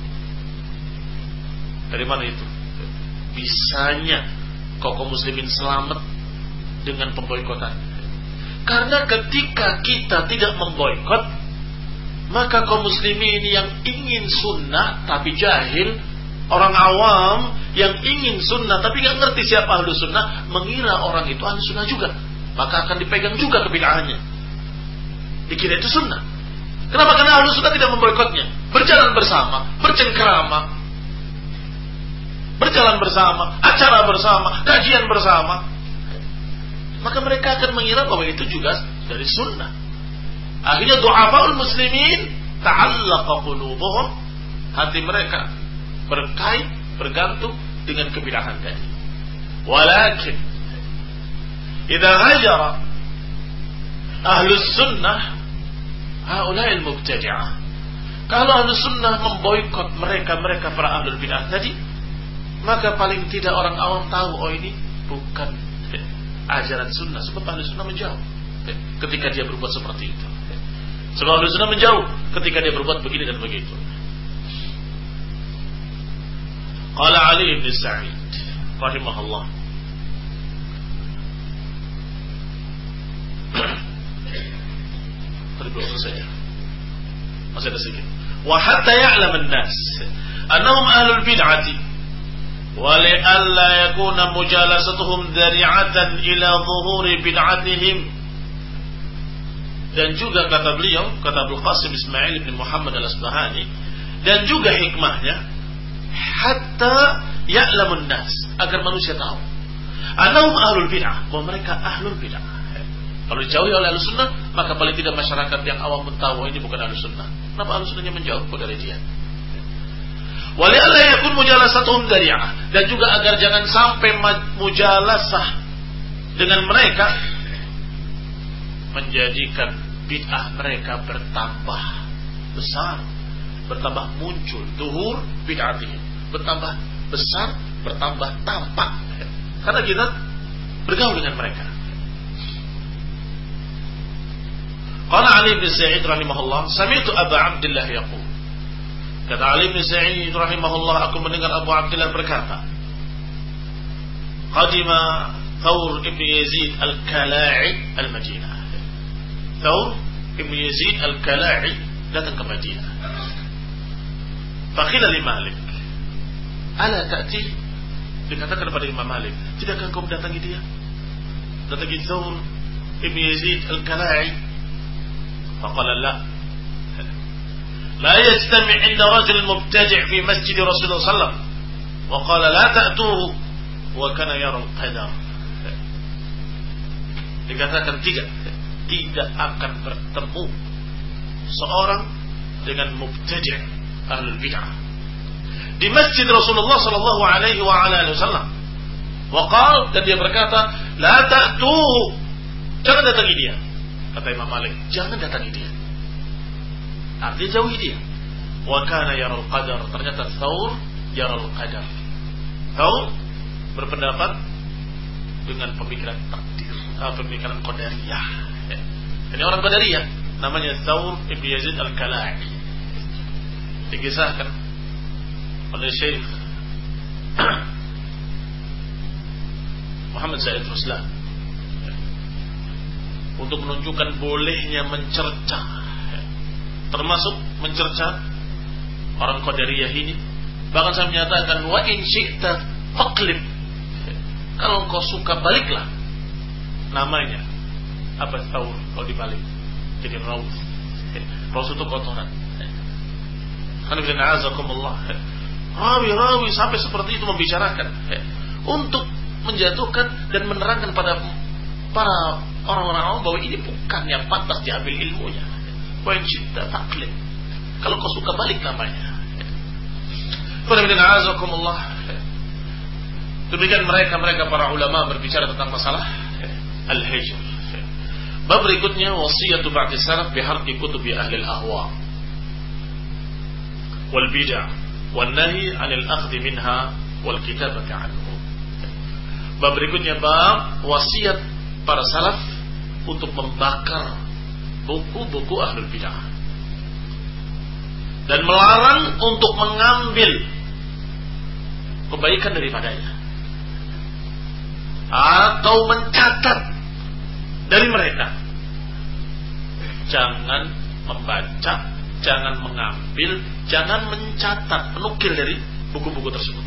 Dari mana itu? Bisanya kaum muslimin selamat dengan pemboikotan. Karena ketika kita tidak memboikot, maka kaum muslimin yang ingin sunnah tapi jahil, orang awam yang ingin sunnah tapi gak ngerti siapa ahlu sunnah, mengira orang itu ahlu sunnah juga, maka akan dipegang juga kebid'ahannya, dikira itu sunnah. Kenapa? Karena ahlu sunnah tidak memboikotnya, berjalan bersama, bercengkrama, berjalan bersama, acara bersama, kajian bersama, maka mereka akan mengira bahwa itu juga dari sunnah. Akhirnya du'afaul muslimin ta'allaqa qulubuhum, hati mereka berkait, bergantung dengan kebid'ahan tadi. Walakin idza hajara ahlus sunnah haula'il mubtadi'ah, kalau ahlus sunnah memboikot mereka para ahlul bid'ah tadi, maka paling tidak orang awam tahu, oh ini bukan ajaran sunnah. Sebab ahli sunnah menjauh ketika dia berbuat seperti itu. Sebab ahli sunnah menjauh ketika dia berbuat begini dan begitu. Qala Ali bin Sa'id rahimahullah, tadi belum selesai, masih ada sedikit. Wa hatta ya'lam an-nas annahum ahlul bid'ati wa li'alla yakuna mujalasatuhum dhari'atan ila zuhuri bid'atihim. Dan juga kata beliau, kata Abdul Qasim Ismail bin Muhammad al-Asbahani, dan juga hikmahnya hatta ya'lamun nas, agar manusia tahu annahum ahlul bid'ah, bahwa mereka ahlul bid'ah. Kalau dijauhi oleh ahlus sunnah, maka paling tidak masyarakat yang awam tahu ini bukan ahlus sunnah. Kenapa ahlus sunnahnya menjauh dari dia? Wali alla yakun mujalasatuhum dari'ah, dan juga agar jangan sampai mujalasah dengan mereka menjadikan bid'ah mereka bertambah besar, bertambah muncul, zuhur bid'atihim, bertambah besar, bertambah tampak, karena kita bergaul dengan mereka. Qala Ali bin Sa'id rahimahullah, sami'tu Abu Abdullah yaqul. Kata Ali bin Sa'id rahimahullah, aku mendengar Abu Abdullah berkata, qadima Thawr ibn Yazid al-Kala'i al-Madinah. Thawr ibn Yazid al-Kala'i datang ke Madinah. Faqila li Malik, ala ta'ti? Dikatakan kepada Imam Malik, tidakkah kau mendatangi dia? Datangi Thawr ibn Yazid al-Kala'i? Faqala la, la yajtami' inda rajul mubtadi' fi masjid Rasulullah sallallahu alaihi wasallam wa qala la ta'tuhu wa kana yara al-qadar. Dikatakan tidak akan bertemu seorang dengan mubtadi' ahlul bid'ah di masjid Rasulullah sallallahu alaihi wa ala alihi wasallam. Wa qala, dan dia berkata, la ta'tuhu, jangan datangi dia. Kata Imam Malik, jangan datangi dia, artinya jauhi dia. Wa kana yaral qadar, ternyata Thawr yaral qadar. Thawr berpendapat dengan pemikiran takdir, pemikiran qadariyah. Ini orang qadariyah, namanya Thawr ibn Yazid al-Kala'i. Dikisahkan oleh Syekh Muhammad Said Ruslan untuk menunjukkan bolehnya mencerca, termasuk mencerca orang qadariyah ini. Bahkan saya menyatakan, wa in syi'ta faqlib, kalau kau suka baliklah namanya apa, Thawr, kalau dibalik jadi Raus. Raus itu kotoran. Rawi sampai seperti itu membicarakan untuk menjatuhkan dan menerangkan pada para orang-orang awam bahwa ini bukan yang pantas diambil ilmunya. Wa in syi'ta faqlib, kalau kau suka balik namanya. Demikian mereka para ulama berbicara tentang masalah al-hijr. Bab berikutnya, wasiyatu ba'di salaf biharqi kutubi ahli al-ahwa wal bid'ah wan nahi 'anil akhdhi minha wal kitabati 'anhu. Bab berikutnya, bab wasiat para salaf untuk membakar buku-buku ahlul bid'ah dan melarang untuk mengambil kebaikan daripadanya atau mencatat dari mereka. Jangan membaca, jangan mengambil, jangan mencatat, menukil dari buku-buku tersebut.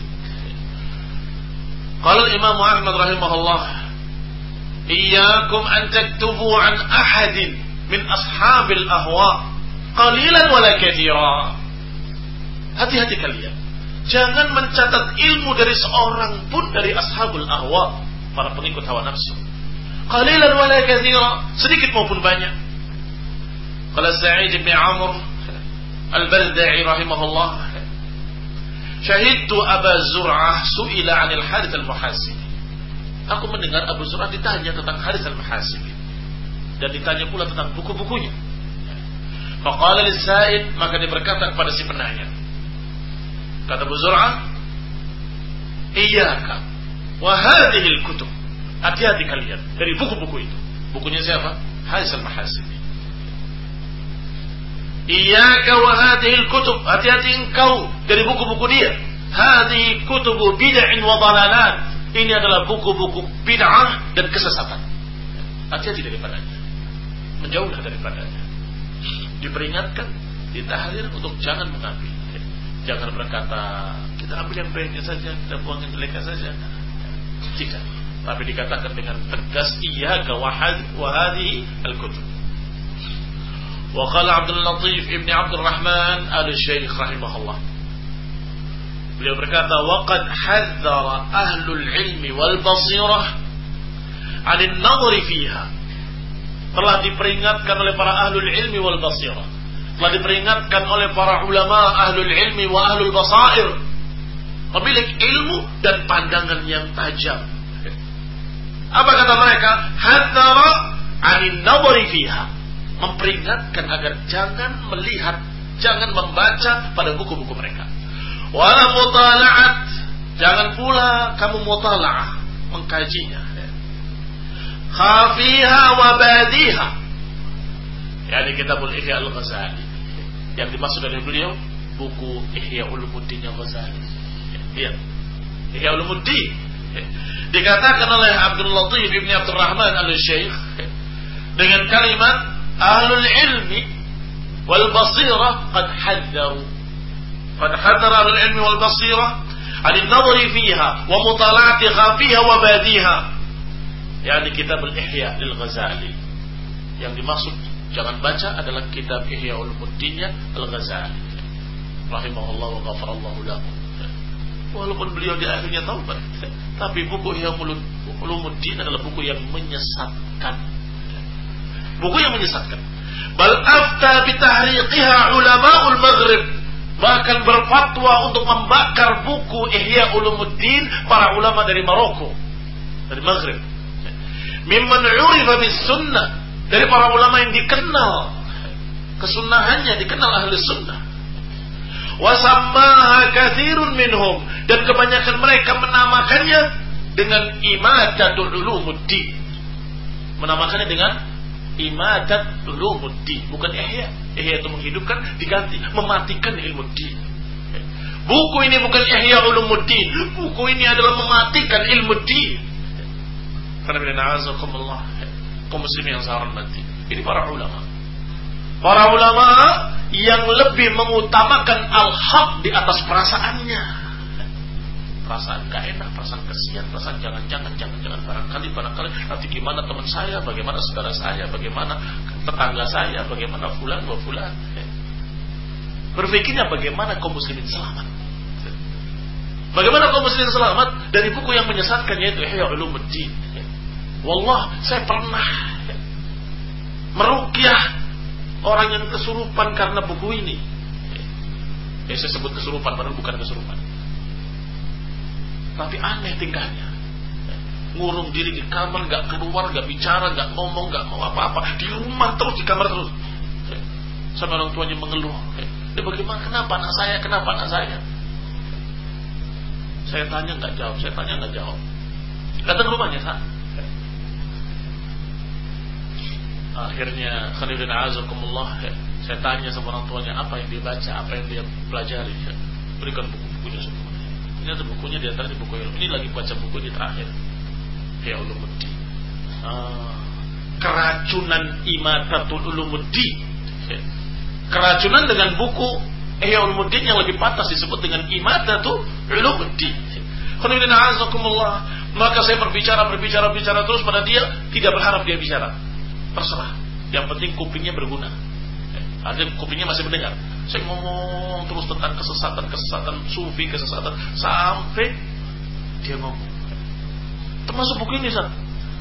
Qala Imam Ahmad rahimahullah, iyyakum an taktubu an ahadin min ashabil ahwa qalilan wala katsira. Hati-hati kalian, jangan mencatat ilmu dari seorang pun dari ashabul ahwa, para pengikut hawa nafsu. Qalilan wala katsira, sedikit maupun banyak. Qala Sa'id bin Amr al-Balda'i rahimahullah, syahidtu Abu Zur'ah su'ila 'anil Harits al-Muhasibi. Aku mendengar Abu Zur'ah ditanya tentang Harits al-Muhasibi dan ditanya pula tentang buku-bukunya. Faqala lis-sa'id, maka dia berkata kepada si penanya, kata Abu Zur'ah, iyyaka wa hadhihi al-kutub, hati-hati kalian dari buku-buku itu. Bukunya siapa? Harits al-Muhasibi. Iyyaka wa hadhihi al-kutub, hati-hati engkau dari buku-buku dia. Hadhihi kutubu bid'ah wa dhalalat, ini adalah buku-buku bid'ah dan kesesatan. Hati-hati daripadanya, menjauhlah daripadanya. Diperingatkan, ditahdir untuk jangan mengambil. Jangan berkata kita ambil yang baiknya saja, kita buang yang jeleknya saja. Tidak, tapi dikatakan dengan tegas, iyyaka wa hadhihi al-kutub. Wa qala Abdul Latif ibn Abdul Rahman al-Syaikh rahimahullah, Beliau berkata, waqad hadzara ahlul ilmi wal basirah 'anil nadhri fiha. Telah diperingatkan oleh para ahlul ilmi wal basirah. Telah diperingatkan oleh para ulama ahlul ilmi wa ahlul basair. Pemilik ilmu dan pandangan yang tajam. Apa kata mereka? Hadzara 'anil nadhri fiha. Memperingatkan agar jangan melihat, jangan membaca pada buku-buku mereka. Wala mutala'at, jangan pula kamu mutala'ah, mengkajinya. Khafiha wa badiha, yakni kitabul Ihya al-Ghazali. Yang dimaksud dari beliau buku Ihya Ulumuddin al-Ghazali. Lihat, Ihya Ulumuddin dikatakan oleh Abdul Latif ibn Abdul Rahman al-Syekh dengan kalimat ahlul ilmi wal basirah qad hadzaru. قد حذر أهل العلم والبصيرة عن النظر فيها ومطالعة خافيها وباديها. يعني kitab al-Ihya lil-Ghazali. Yang dimaksud jangan baca adalah kitab Ihya Ulumuddin al-Ghazali rahimahullah wa ghafarallahu lahu. Walaupun beliau di akhirnya taubat, tapi buku Ihya Ulumuddin adalah buku yang menyesatkan. Buku yang menyesatkan. Bal afta bi tahriqiha ulama'ul Maghrib. Bahkan berfatwa untuk membakar buku Ihya Ulumuddin para ulama dari Maroko, dari Maghrib. Mimman urifa bis sunnah, dari para ulama yang dikenal kesunnahannya, dikenal ahli sunnah. Wa sammaha katsirun minhum, dan kebanyakan mereka menamakannya dengan Imadatul Ulumuddin. Menamakannya dengan Imadat Ulumuddin, bukan Ihya. Ihya itu menghidupkan, diganti mematikan ilmu din. Buku ini bukan Ihya Ulumuddin, buku ini adalah mematikan ilmu din. Karena bila na'azakumullah, kaum muslimin yang saya hormati, ini para ulama. Para ulama yang lebih mengutamakan al-haq di atas perasaannya. Perasaan gak enak, perasaan kesian, perasaan jangan barangkali nanti gimana teman saya, bagaimana saudara saya, bagaimana tetangga saya, bagaimana fulan wa fulan. Berpikirnya bagaimana kaum muslimin selamat. Bagaimana kaum muslimin selamat dari buku yang menyesatkan, yaitu Ihya Ulumuddin. Wallah, saya pernah meruqyah orang yang kesurupan karena buku ini. Saya sebut kesurupan padahal bukan kesurupan. Tapi aneh tingkahnya, ngurung diri di kamar, gak keluar, gak bicara, gak ngomong, gak mau apa-apa, di rumah terus, di kamar terus. Sampai orang tuanya mengeluh, bagaimana, kenapa anak saya, kenapa anak saya? Saya tanya gak jawab, saya tanya gak jawab. Datang rumahnya, akhirnya khanifin a'azakumullah, saya tanya sama orang tuanya apa yang dia baca, apa yang dia pelajari. Berikan buku-bukunya semua. Ini ada bukunya, di antara buku ini lagi baca buku ini terakhir, Ihya Ulumuddin. Keracunan Imadatul Ulumuddin, keracunan dengan buku Ihya Ulumuddin yang lebih pantas disebut dengan Imadatul Ulumuddin. Maka saya berbicara terus pada dia, tidak berharap dia bicara, terserah. Yang penting kupingnya berguna. Artinya kupingnya masih mendengar. Saya ngomong terus tentang kesesatan sufi, kesesatan, sampai dia ngomong. Termasuk buku ini, Ustaz.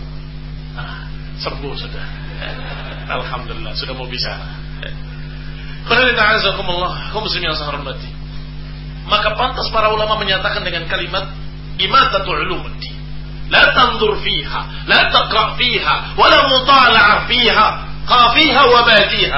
Serbu sudah. Alhamdulillah, sudah mau bicara. Kaum muslimin yang saya hormati. Maka pantas para ulama menyatakan dengan kalimat Imadatul Ulumuddin. La tanzur fiha, la taqra fiha, wa la mutala'a fiha, qafiha wa badiha.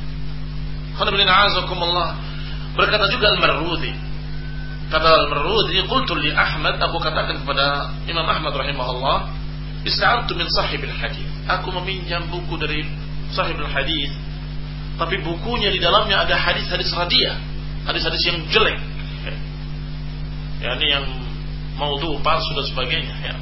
Berkata juga Al-Marrudhi. Kata Al-Marrudhi, qultu li Ahmad, aku katakan kepada Imam Ahmad rahimahullah, ista'antu min sahibil hadith. Aku meminjam buku dari sahibul hadith, tapi bukunya di dalamnya ada hadis-hadis radiyah, hadis-hadis yang jelek. Yani yang maudhu, palsu dan sebagainya, ya.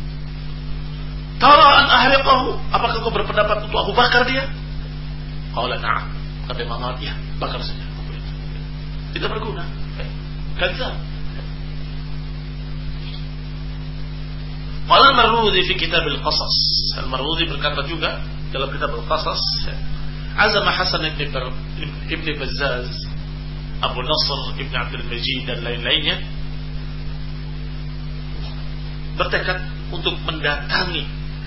Tara an ahriqahu, apakah kau berpendapat untuk aku bakar dia? Qala na'am. Kata Imam Ahmad, ya, bakar saja. Tidak berguna. Kadzab. Qala Al-Marrudhi fi kitab Al-Qasas. Al-Marrudhi berkata juga dalam kitab Al-Qasas, azama Hasan ibn Bazzaz, Abu Nasr ibn Abdul Majid dan lain-lainnya bertekad untuk mendatangi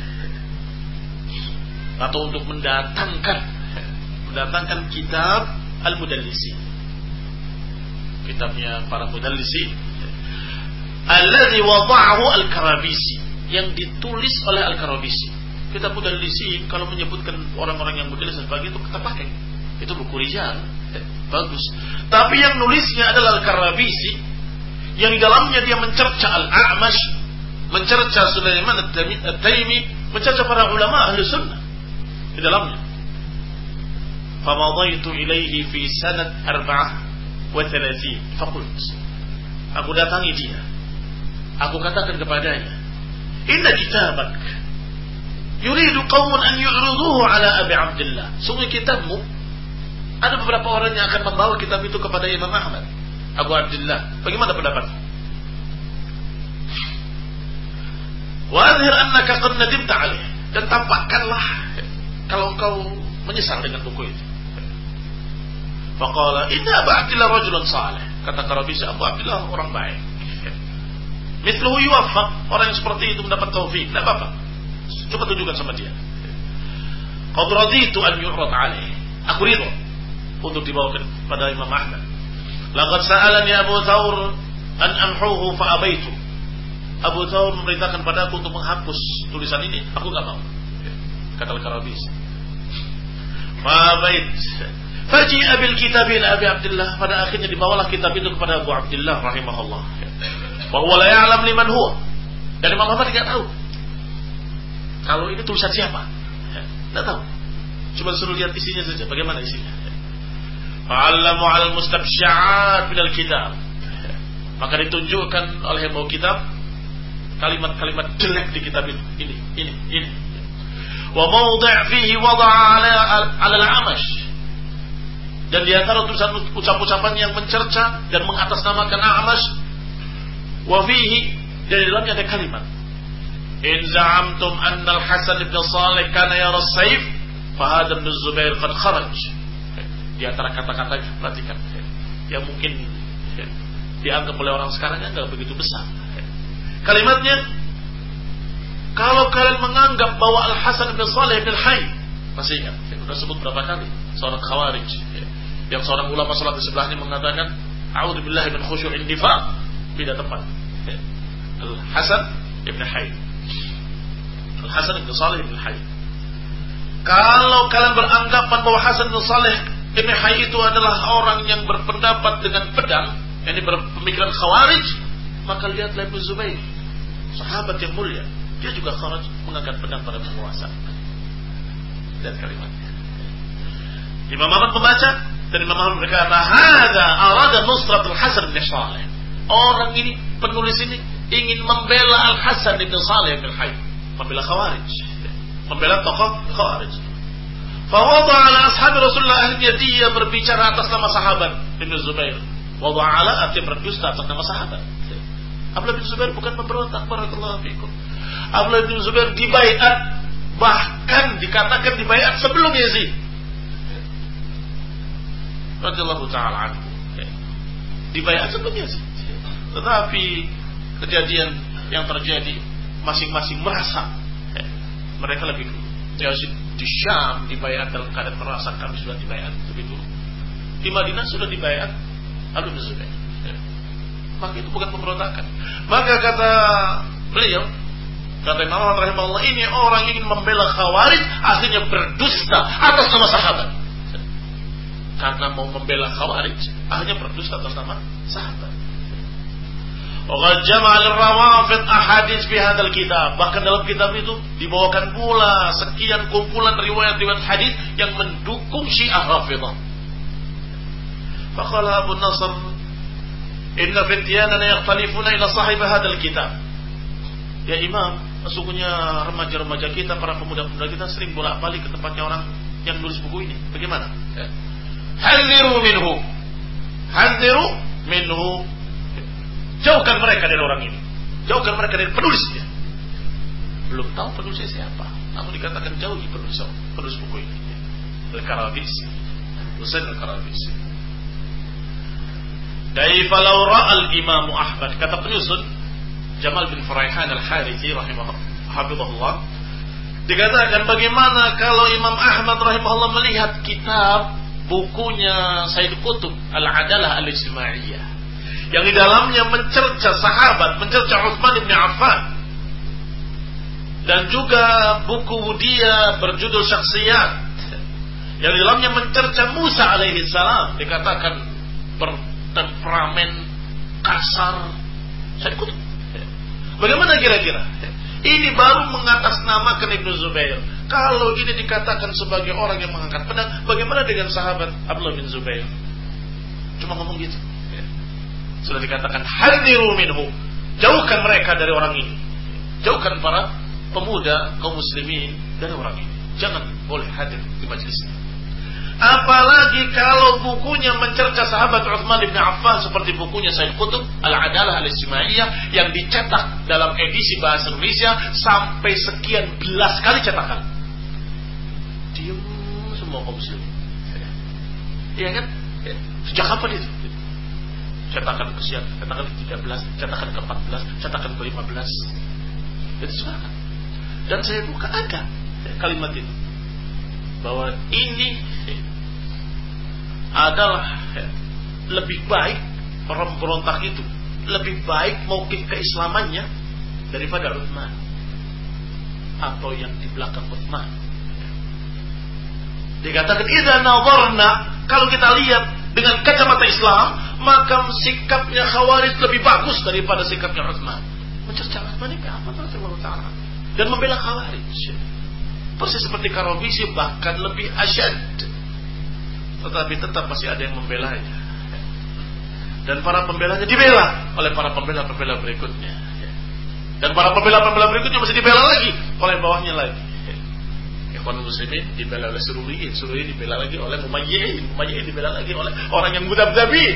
atau untuk mendatangkan kitab Al-Mudallisi, kitabnya para mudallisi, alladzi wada'ahu Al-Karabisi, yang ditulis oleh Al-Karabisi. Kitab Mudallisi kalau menyebutkan orang-orang yang mudallis sebagai itu kita pakai. Itu buku rijal, bagus. Tapi yang nulisnya adalah Al-Karabisi, yang di dalamnya dia mencerca Al-A'mash, mencerca Sulaiman At-Taimi, mencerca para ulama ahli sunnah di dalamnya. Famadaitu ilaihi fi sanad 34 faqult, aku datangi dia, aku katakan kepadanya, inna kitabak yuridu qaumun an yu'riduhu ala Abi Abdullah, sungguh kitabmu ada beberapa orang yang akan membawa kitab itu kepada Imam Ahmad Abu Abdullah, bagaimana pendapatmu? Wa adhir annaka qad nadimta alaih, dan tampakkanlah kalau engkau menyesal dengan buku itu. Faqala inna Abu Abdullah rajulun salih, kata Karabisi, Abu Abdullah orang baik, mithluhu yuwaffaq, orang yang seperti itu mendapat taufik, tidak apa-apa, coba tunjukkan sama dia. Qad raditu an yu'rad alaih, aku ridha untuk dibawa kepada Imam Ahmad. Laqad sa'alani Abu Thawr an amhuhu fa abaitu, Abu Thawr memerintahkan padaku untuk menghapus tulisan ini, aku enggak mau, kata Al-Karabisi. Fa abait faji'a bil kitab ila Abi Abdullah, pada akhirnya dibawalah kitab itu kepada Abu Abdullah rahimahullah. Wa huwa la ya'lam liman huwa, dan Imam Ahmad tidak tahu kalau ini tulisan siapa, tidak tahu. Coba suruh lihat isinya saja, bagaimana isinya. Fa'allamu 'al mustabsya'at minal kitab, maka ditunjukkan oleh yang bawa kitab kalimat-kalimat jelek di kitab itu, ini. Wa mawdi' fihi wada'a 'ala al-'amash, dan di antara tulisan ucapan-ucapan yang mencerca dan mengatasnamakan A'mash, wa fihi, dan di dalamnya ada kalimat, in za'amtum anna al-Hasan ibn Salih kana yara as-sayf fa hadha ibn Zubair qad kharaj. Di antara kata-kata, perhatikan, yang mungkin dianggap oleh orang sekarang enggak begitu besar. Kalimatnya, kalau kalian menganggap bahwa Al-Hasan ibn Salih ibn Hayy, masih ingat, saya sudah sebut berapa kali, seorang Khawarij, yang seorang ulama salat di sebelahnya mengatakan a'udzubillahi min khusyu'in nifaq, tidak tepat. Al-Hasan ibn Hayy, Al-Hasan ibn Salih ibn Hayy. Kalau kalian beranggapan bahwa Hasan ibn Salih ibn Hayy itu adalah orang yang berpendapat dengan pedang, yang berpemikiran Khawarij, maka lihatlah Ibnu Zubair, sahabat yang mulia, dia juga kharaj mengangkat pedang pada penguasa. Dan kalimatnya, Imam Ahmad membaca, dan Imam Ahmad berkata, hadza arada nusrat al-Hasan bin Salih, orang ini, penulis ini ingin membela Al-Hasan bin Salih bin Hayy, membela Khawarij, membela tokoh Khawarij. Fa wada ala ashabi Rasulullah, akhirnya dia berbicara atas nama sahabat Ibnu Zubair. Wada ala artinya berdusta atas nama sahabat. Abdullah bin Zubair bukan memberontak, barakallahu fikum. Abdullah bin Zubair dibaiat, bahkan dikatakan dibaiat sebelum Yazid radhiyallahu ta'ala anhu, dibaiat sebelum Yazid. Tetapi kejadian yang terjadi, masing-masing merasa mereka lebih dulu. Yazid di Syam dibaiat dalam keadaan merasa kami sudah dibaiat lebih dulu. Di Madinah sudah dibaiat Abdullah bin Zubair. Maka itu bukan pemberontakan. Maka kata beliau, kata Imam Ahmad rahimahullah, ini orang ingin membela Khawarij, akhirnya berdusta atas nama sahabat. Karena mau membela Khawarij, akhirnya berdusta atas nama sahabat. Wa jama'al rawafid ahadits fi hadzal kitab, bahkan dalam kitab itu dibawakan pula sekian kumpulan riwayat-riwayat hadis yang mendukung Syiah Rafidhah. Faqala Abu Nasr, inna fityanana yakhtalifuna ila sahib hadzal kitab. Ya Imam, sesungguhnya remaja-remaja kita, para pemuda-pemuda kita sering bolak-balik ke tempatnya orang yang nulis buku ini. Bagaimana? Hadziru minhu. Jauhkan mereka dari orang ini. Jauhkan mereka dari penulisnya. Belum tahu penulisnya siapa, namun dikatakan jauhi penulis buku ini. Al-Karabisi, Husain Al-Karabisi. Kaifa law ra'al Imam Ahmad, kata penyusun, Jamal bin Furaihan al-Harithi rahimahullah, dikatakan bagaimana kalau Imam Ahmad rahimahullah melihat kitab bukunya Sayyid Qutb Al-Adalah Al-Ijtimaiyah yang di dalamnya mencerca sahabat, mencerca Utsman bin Affan, dan juga buku dia berjudul Syakhsiyat yang di dalamnya mencerca Musa alaihi salam, dikatakan bertemperamen kasar Sayyid Qutb. Bagaimana kira-kira? Ini baru mengatasnamakan Ibnu Zubair. Kalau ini dikatakan sebagai orang yang mengangkat pedang, bagaimana dengan sahabat Abdullah bin Zubair? Cuma ngomong gitu. Sudah dikatakan hadiru minhu, jauhkan mereka dari orang ini. Jauhkan para pemuda kaum muslimin dari orang ini. Jangan boleh hadir di majelis ini. Apalagi kalau bukunya mencerca sahabat Utsman bin Affan seperti bukunya Sayyid Qutb Al-Adalah Al-Ijtimaiyah yang dicetak dalam edisi bahasa Indonesia sampai sekian belas kali cetakan. Diam semua kaum muslimin. Iya kan? Sejak kapan itu? Cetakan ke-13, cetakan ke-14, cetakan ke-15. Itu suara. Dan saya buka ada kalimat itu, bahwa ini adalah lebih baik pemberontak itu, lebih baik mauqif keislamannya daripada Utsman atau yang di belakang Utsman. Dikatakan idza nazarna, kalau kita lihat dengan kacamata Islam, maka sikapnya Khawarij lebih bagus daripada sikapnya Utsman. Mencerca Utsman ini apa taala dan membela Khawarij. Persis seperti Karobisi, bahkan lebih asyad. Tetapi tetap masih ada yang membelanya. Dan para pembelanya dibela oleh para pembela-pembela berikutnya. Dan para pembela-pembela berikutnya masih dibela lagi oleh bawahnya lagi. Ikhwan muslimin dibela oleh Sururiyin, Sururiyin dibela lagi oleh Mumayyi'in, Mumayyi'in dibela lagi oleh orang yang mudabdabin.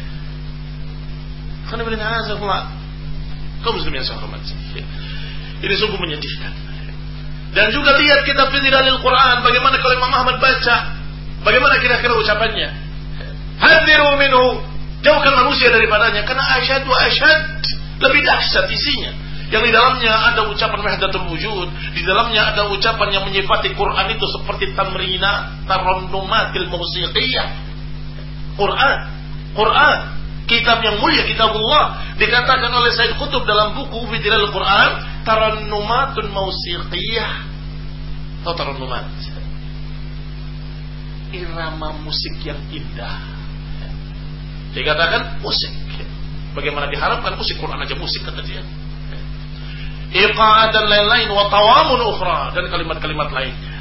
Karena bila na'azakullah, kaum muslimin yang saya hormati, ini sungguh menyedihkan. Dan juga lihat kitab Fidlalil Quran, bagaimana kalau Imam Ahmad baca, bagaimana kira-kira ucapannya? Hadiru minhu, jauhkan manusia daripadanya, karena asyad wa asyad, lebih dahsyat isinya. Yang di dalamnya ada ucapan wahdatul wujud, di dalamnya ada ucapan yang menyifati Quran itu seperti tamrina, tarannumatil musiqiyah. Quran, kitab yang mulia, kitabullah, dikatakan oleh Sayyid Qutb dalam buku Fidlalil Quran, tarannumatun musiqiyah atau tarannumat, irama musik yang indah. Dikatakan musik. Bagaimana diharapkan musik? Quran aja musik, kata dia. Iqa'ah dan lain-lain, wa tawamun ukhra, dan kalimat-kalimat lainnya.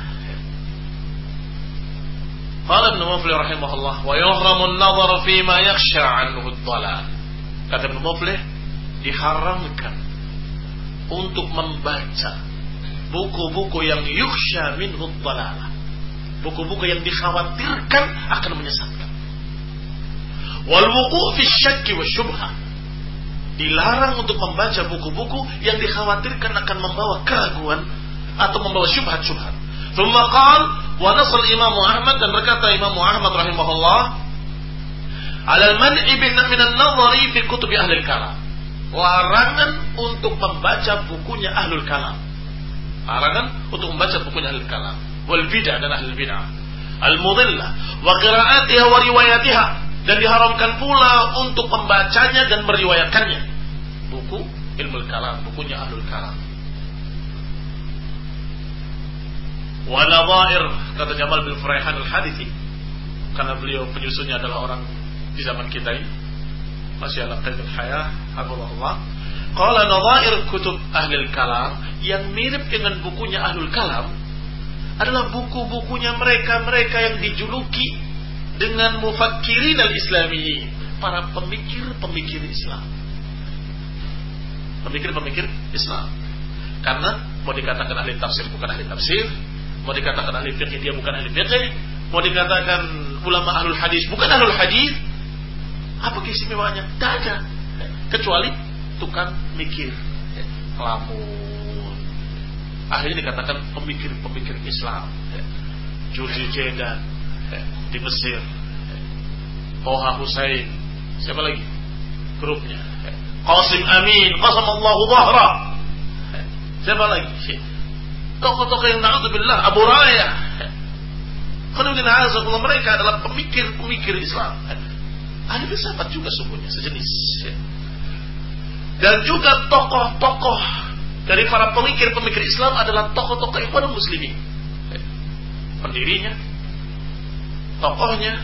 Qala Ibnu Muflih rahimahullah, wa yuhramu an-nadhar fi ma yakhsha 'anhu ad-dhalal. Kata Ibnu Muflih, diharamkan untuk membaca buku-buku yang yukhsha minhu ad-dhalal, buku-buku yang dikhawatirkan akan menyesatkan. Wal wuqu' fi syakki wa syubhah, dilarang untuk membaca buku-buku yang dikhawatirkan akan membawa keraguan atau membawa syubhat-syubhat. Thumma qala wa nasal Imam Ahmad, dan berkata Imam Ahmad rahimahullah, ala al-man'i min an-nadhari fi kutub ahli al-kalam, larangan untuk membaca bukunya ahlul kalam, larangan untuk membaca bukunya ahlul kalam, wal bid'ah, dan ahlul bid'ah, al-mudillah, wa qira'atiha wa riwayatiha, dan diharamkan pula untuk membacanya dan meriwayatkannya. Buku ilmu kalam, bukunya ahlul kalam. Wa nadhair, kata Jamal bin Furaihan al-Hadithi, karena beliau penyusunnya adalah orang di zaman kita ini, masih ala qaidul hayah, hafizahullah. Qala nadhair kutub ahlul kalam, yang mirip dengan bukunya ahlul kalam adalah buku-bukunya mereka yang dijuluki dengan mufakkirin al-islamiyyin, para pemikir-pemikir Islam. Pemikir-pemikir Islam. Karena mau dikatakan ahli tafsir bukan ahli tafsir, mau dikatakan ahli fiqh dia bukan ahli fiqh, mau dikatakan ulama ahlul hadis bukan ahlul hadis. Apa keistimewaannya? Tidak ada, kecuali tukang mikir, ngelamun. Akhirnya dikatakan pemikir-pemikir Islam. Jurji Jedan di Mesir, Toha Hussein, siapa lagi grupnya, Qasim Amin, qasamallahu dhahra. Siapa lagi? Tokoh-tokoh yang na'udzubillah, Abu Raya. Mereka adalah pemikir Islam. Ahli filsafat juga semuanya sejenis. Dan juga tokoh-tokoh dari para pemikir Islam adalah tokoh-tokoh Ikhwanul Muslimin. Pendirinya, tokohnya,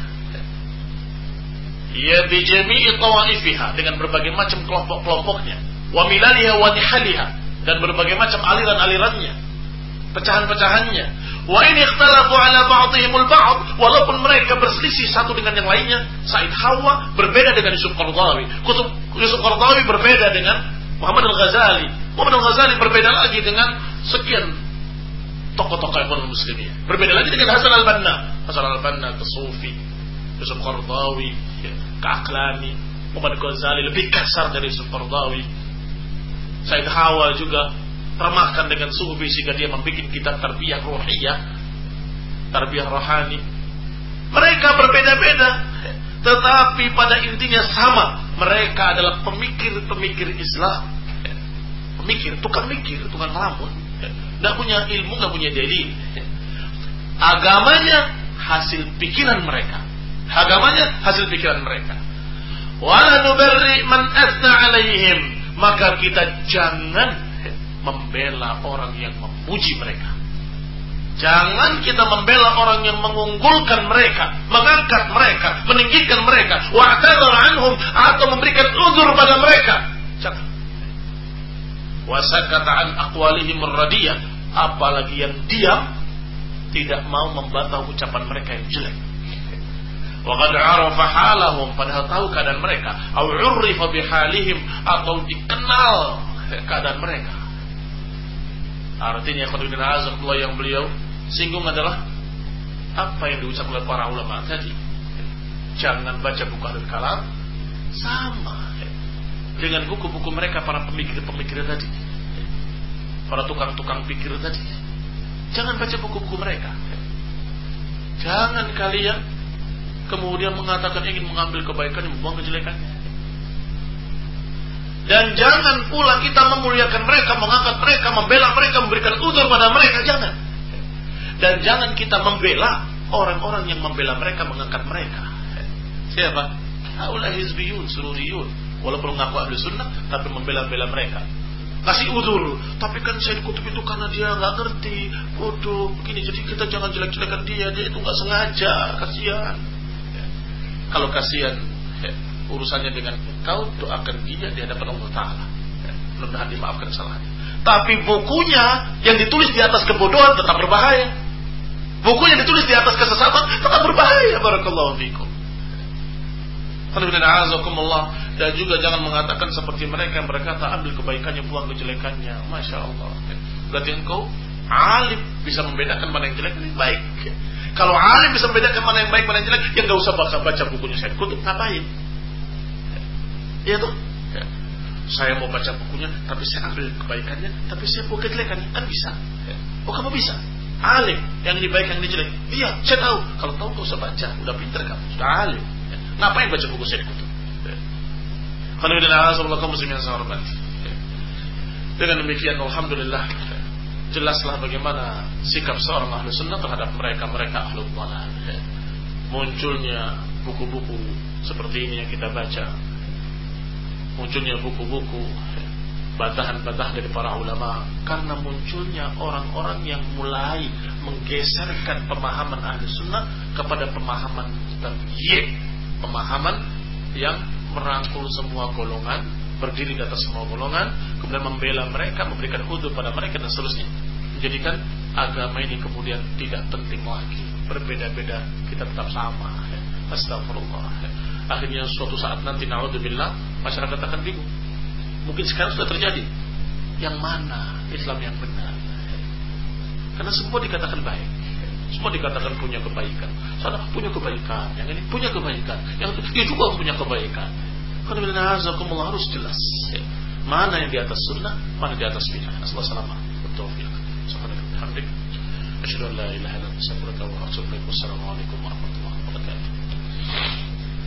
ya bijami'i tawaifiha, dengan berbagai macam kelompok-kelompoknya, wa milaliha wa nihaliha, dan berbagai macam aliran-alirannya, pecahan-pecahannya. Wa in ikhtalafu ala ba'dihimul ba'd, walaupun mereka berselisih satu dengan yang lainnya. Said Hawa berbeda dengan Yusuf Qaradawi, Yusuf Qaradawi berbeda dengan Muhammad Al-Ghazali, Muhammad Al-Ghazali berbeda lagi dengan sekian tokoh-tokoh Ikhwanul Muslimin, berbeda lagi dengan Hasan Al-Banna ke Sufi, Yusuf Qaradawi ke Aqlani, Muhammad Al-Ghazali lebih kasar dari Yusuf Qaradawi. Said Hawa juga termakan dengan Sufi sehingga dia membuat kitab tarbiyah ruhiyah, tarbiyah rohani. Mereka berbeda-beda, tetapi pada intinya sama. Mereka adalah pemikir Islam. Pemikir, tukang ngelamun. Tidak punya ilmu, tidak punya dalil. Agamanya hasil pikiran mereka. Wa nubarri man asna alaihim. Maka kita jangan membela orang yang memuji mereka. Jangan kita membela orang yang mengunggulkan mereka, mengangkat mereka, meninggikan mereka, wa'tadzar anhum, atau memberikan uzur pada mereka. Jangan. Wa sakata an aqwalihim ar-radiyah, apalagi yang diam, tidak mau membantah ucapan mereka yang jelek. Wa qad arafa halahum, padahal tahu keadaan mereka, au urifa bihalihim, atau dikenal keadaan mereka. Artinya yang beliau singgung adalah apa yang diucap oleh para ulama tadi. Jangan baca buku Ahlul Kalam sama dengan buku-buku mereka, para pemikir-pemikir tadi, para tukang-tukang pikir tadi. Jangan baca buku-buku mereka. Jangan kalian kemudian mengatakan ingin mengambil kebaikan yang membuang kejelekannya. Dan jangan pula kita memuliakan mereka, mengangkat mereka, membela mereka, memberikan uzur pada mereka. Jangan. Dan jangan kita membela orang-orang yang membela mereka, mengangkat mereka. Siapa? Haula hizbiyun, sururiyun. Walaupun mengaku ahli sunnah, tapi membela-bela mereka. Kasih uzur. Tapi kan Syed Qutb itu karena dia nggak ngerti, bodoh, begini. Jadi kita jangan jelek-jelekan dia. Dia itu nggak sengaja. Kasihan. Kalau kasihan, urusannya dengan kau, doakan dia di hadapan Allah Ta'ala. Mudah-mudahan dimaafkan kesalahannya. Tapi bukunya yang ditulis di atas kebodohan tetap berbahaya. Buku yang ditulis di atas kesesatan tetap berbahaya. Barakallahu fikum. Dan juga jangan mengatakan seperti mereka yang berkata ambil kebaikannya, buang kejelekannya. Masya Allah. Berarti engkau alim, bisa membedakan mana yang jelek dan yang baik. Kalau alim bisa membedakan mana yang baik, mana yang jelek, ya nggak usah baca bukunya Syed Qutb. Ngapain? Iya tuh. Ya. Saya mau baca bukunya, tapi saya ambil kebaikannya, tapi saya buang kejelekannya, kan bisa. Ya. Oh kamu bisa. Alim, yang ini baik, yang ini jelek. Iya, saya tahu. Kalau tahu kau usah baca, udah pinter kamu, sudah alim. Ya. Ngapain baca buku Syed Qutb? Dengan demikian, alhamdulillah, jelaslah bagaimana sikap seorang ahlu sunnah terhadap mereka ahlu dhalal. Munculnya buku-buku seperti ini yang kita baca, munculnya buku-buku bantahan-bantahan dari para ulama, karena munculnya orang-orang yang mulai menggeserkan pemahaman ahlu sunnah kepada pemahaman tabi'in, pemahaman yang merangkul semua golongan, berdiri di atas semua golongan, kemudian membela mereka, memberikan hudud pada mereka dan seterusnya, menjadikan agama ini kemudian tidak penting lagi, berbeda-beda, kita tetap sama. Astagfirullah. Akhirnya suatu saat nanti, na'udzubillah, masyarakat akan bingung. Mungkin sekarang sudah terjadi. Yang mana Islam yang benar? Karena semua dikatakan baik, semua dikatakan punya kebaikan. Sana punya kebaikan, yang ini punya kebaikan, yang itu juga punya kebaikan. Karena harus jelas mana yang di atas sunnah, mana di atas bid'ah. Assalamualaikum warahmatullahi wabarakatuh. Assalamualaikum warahmatullahi wabarakatuh.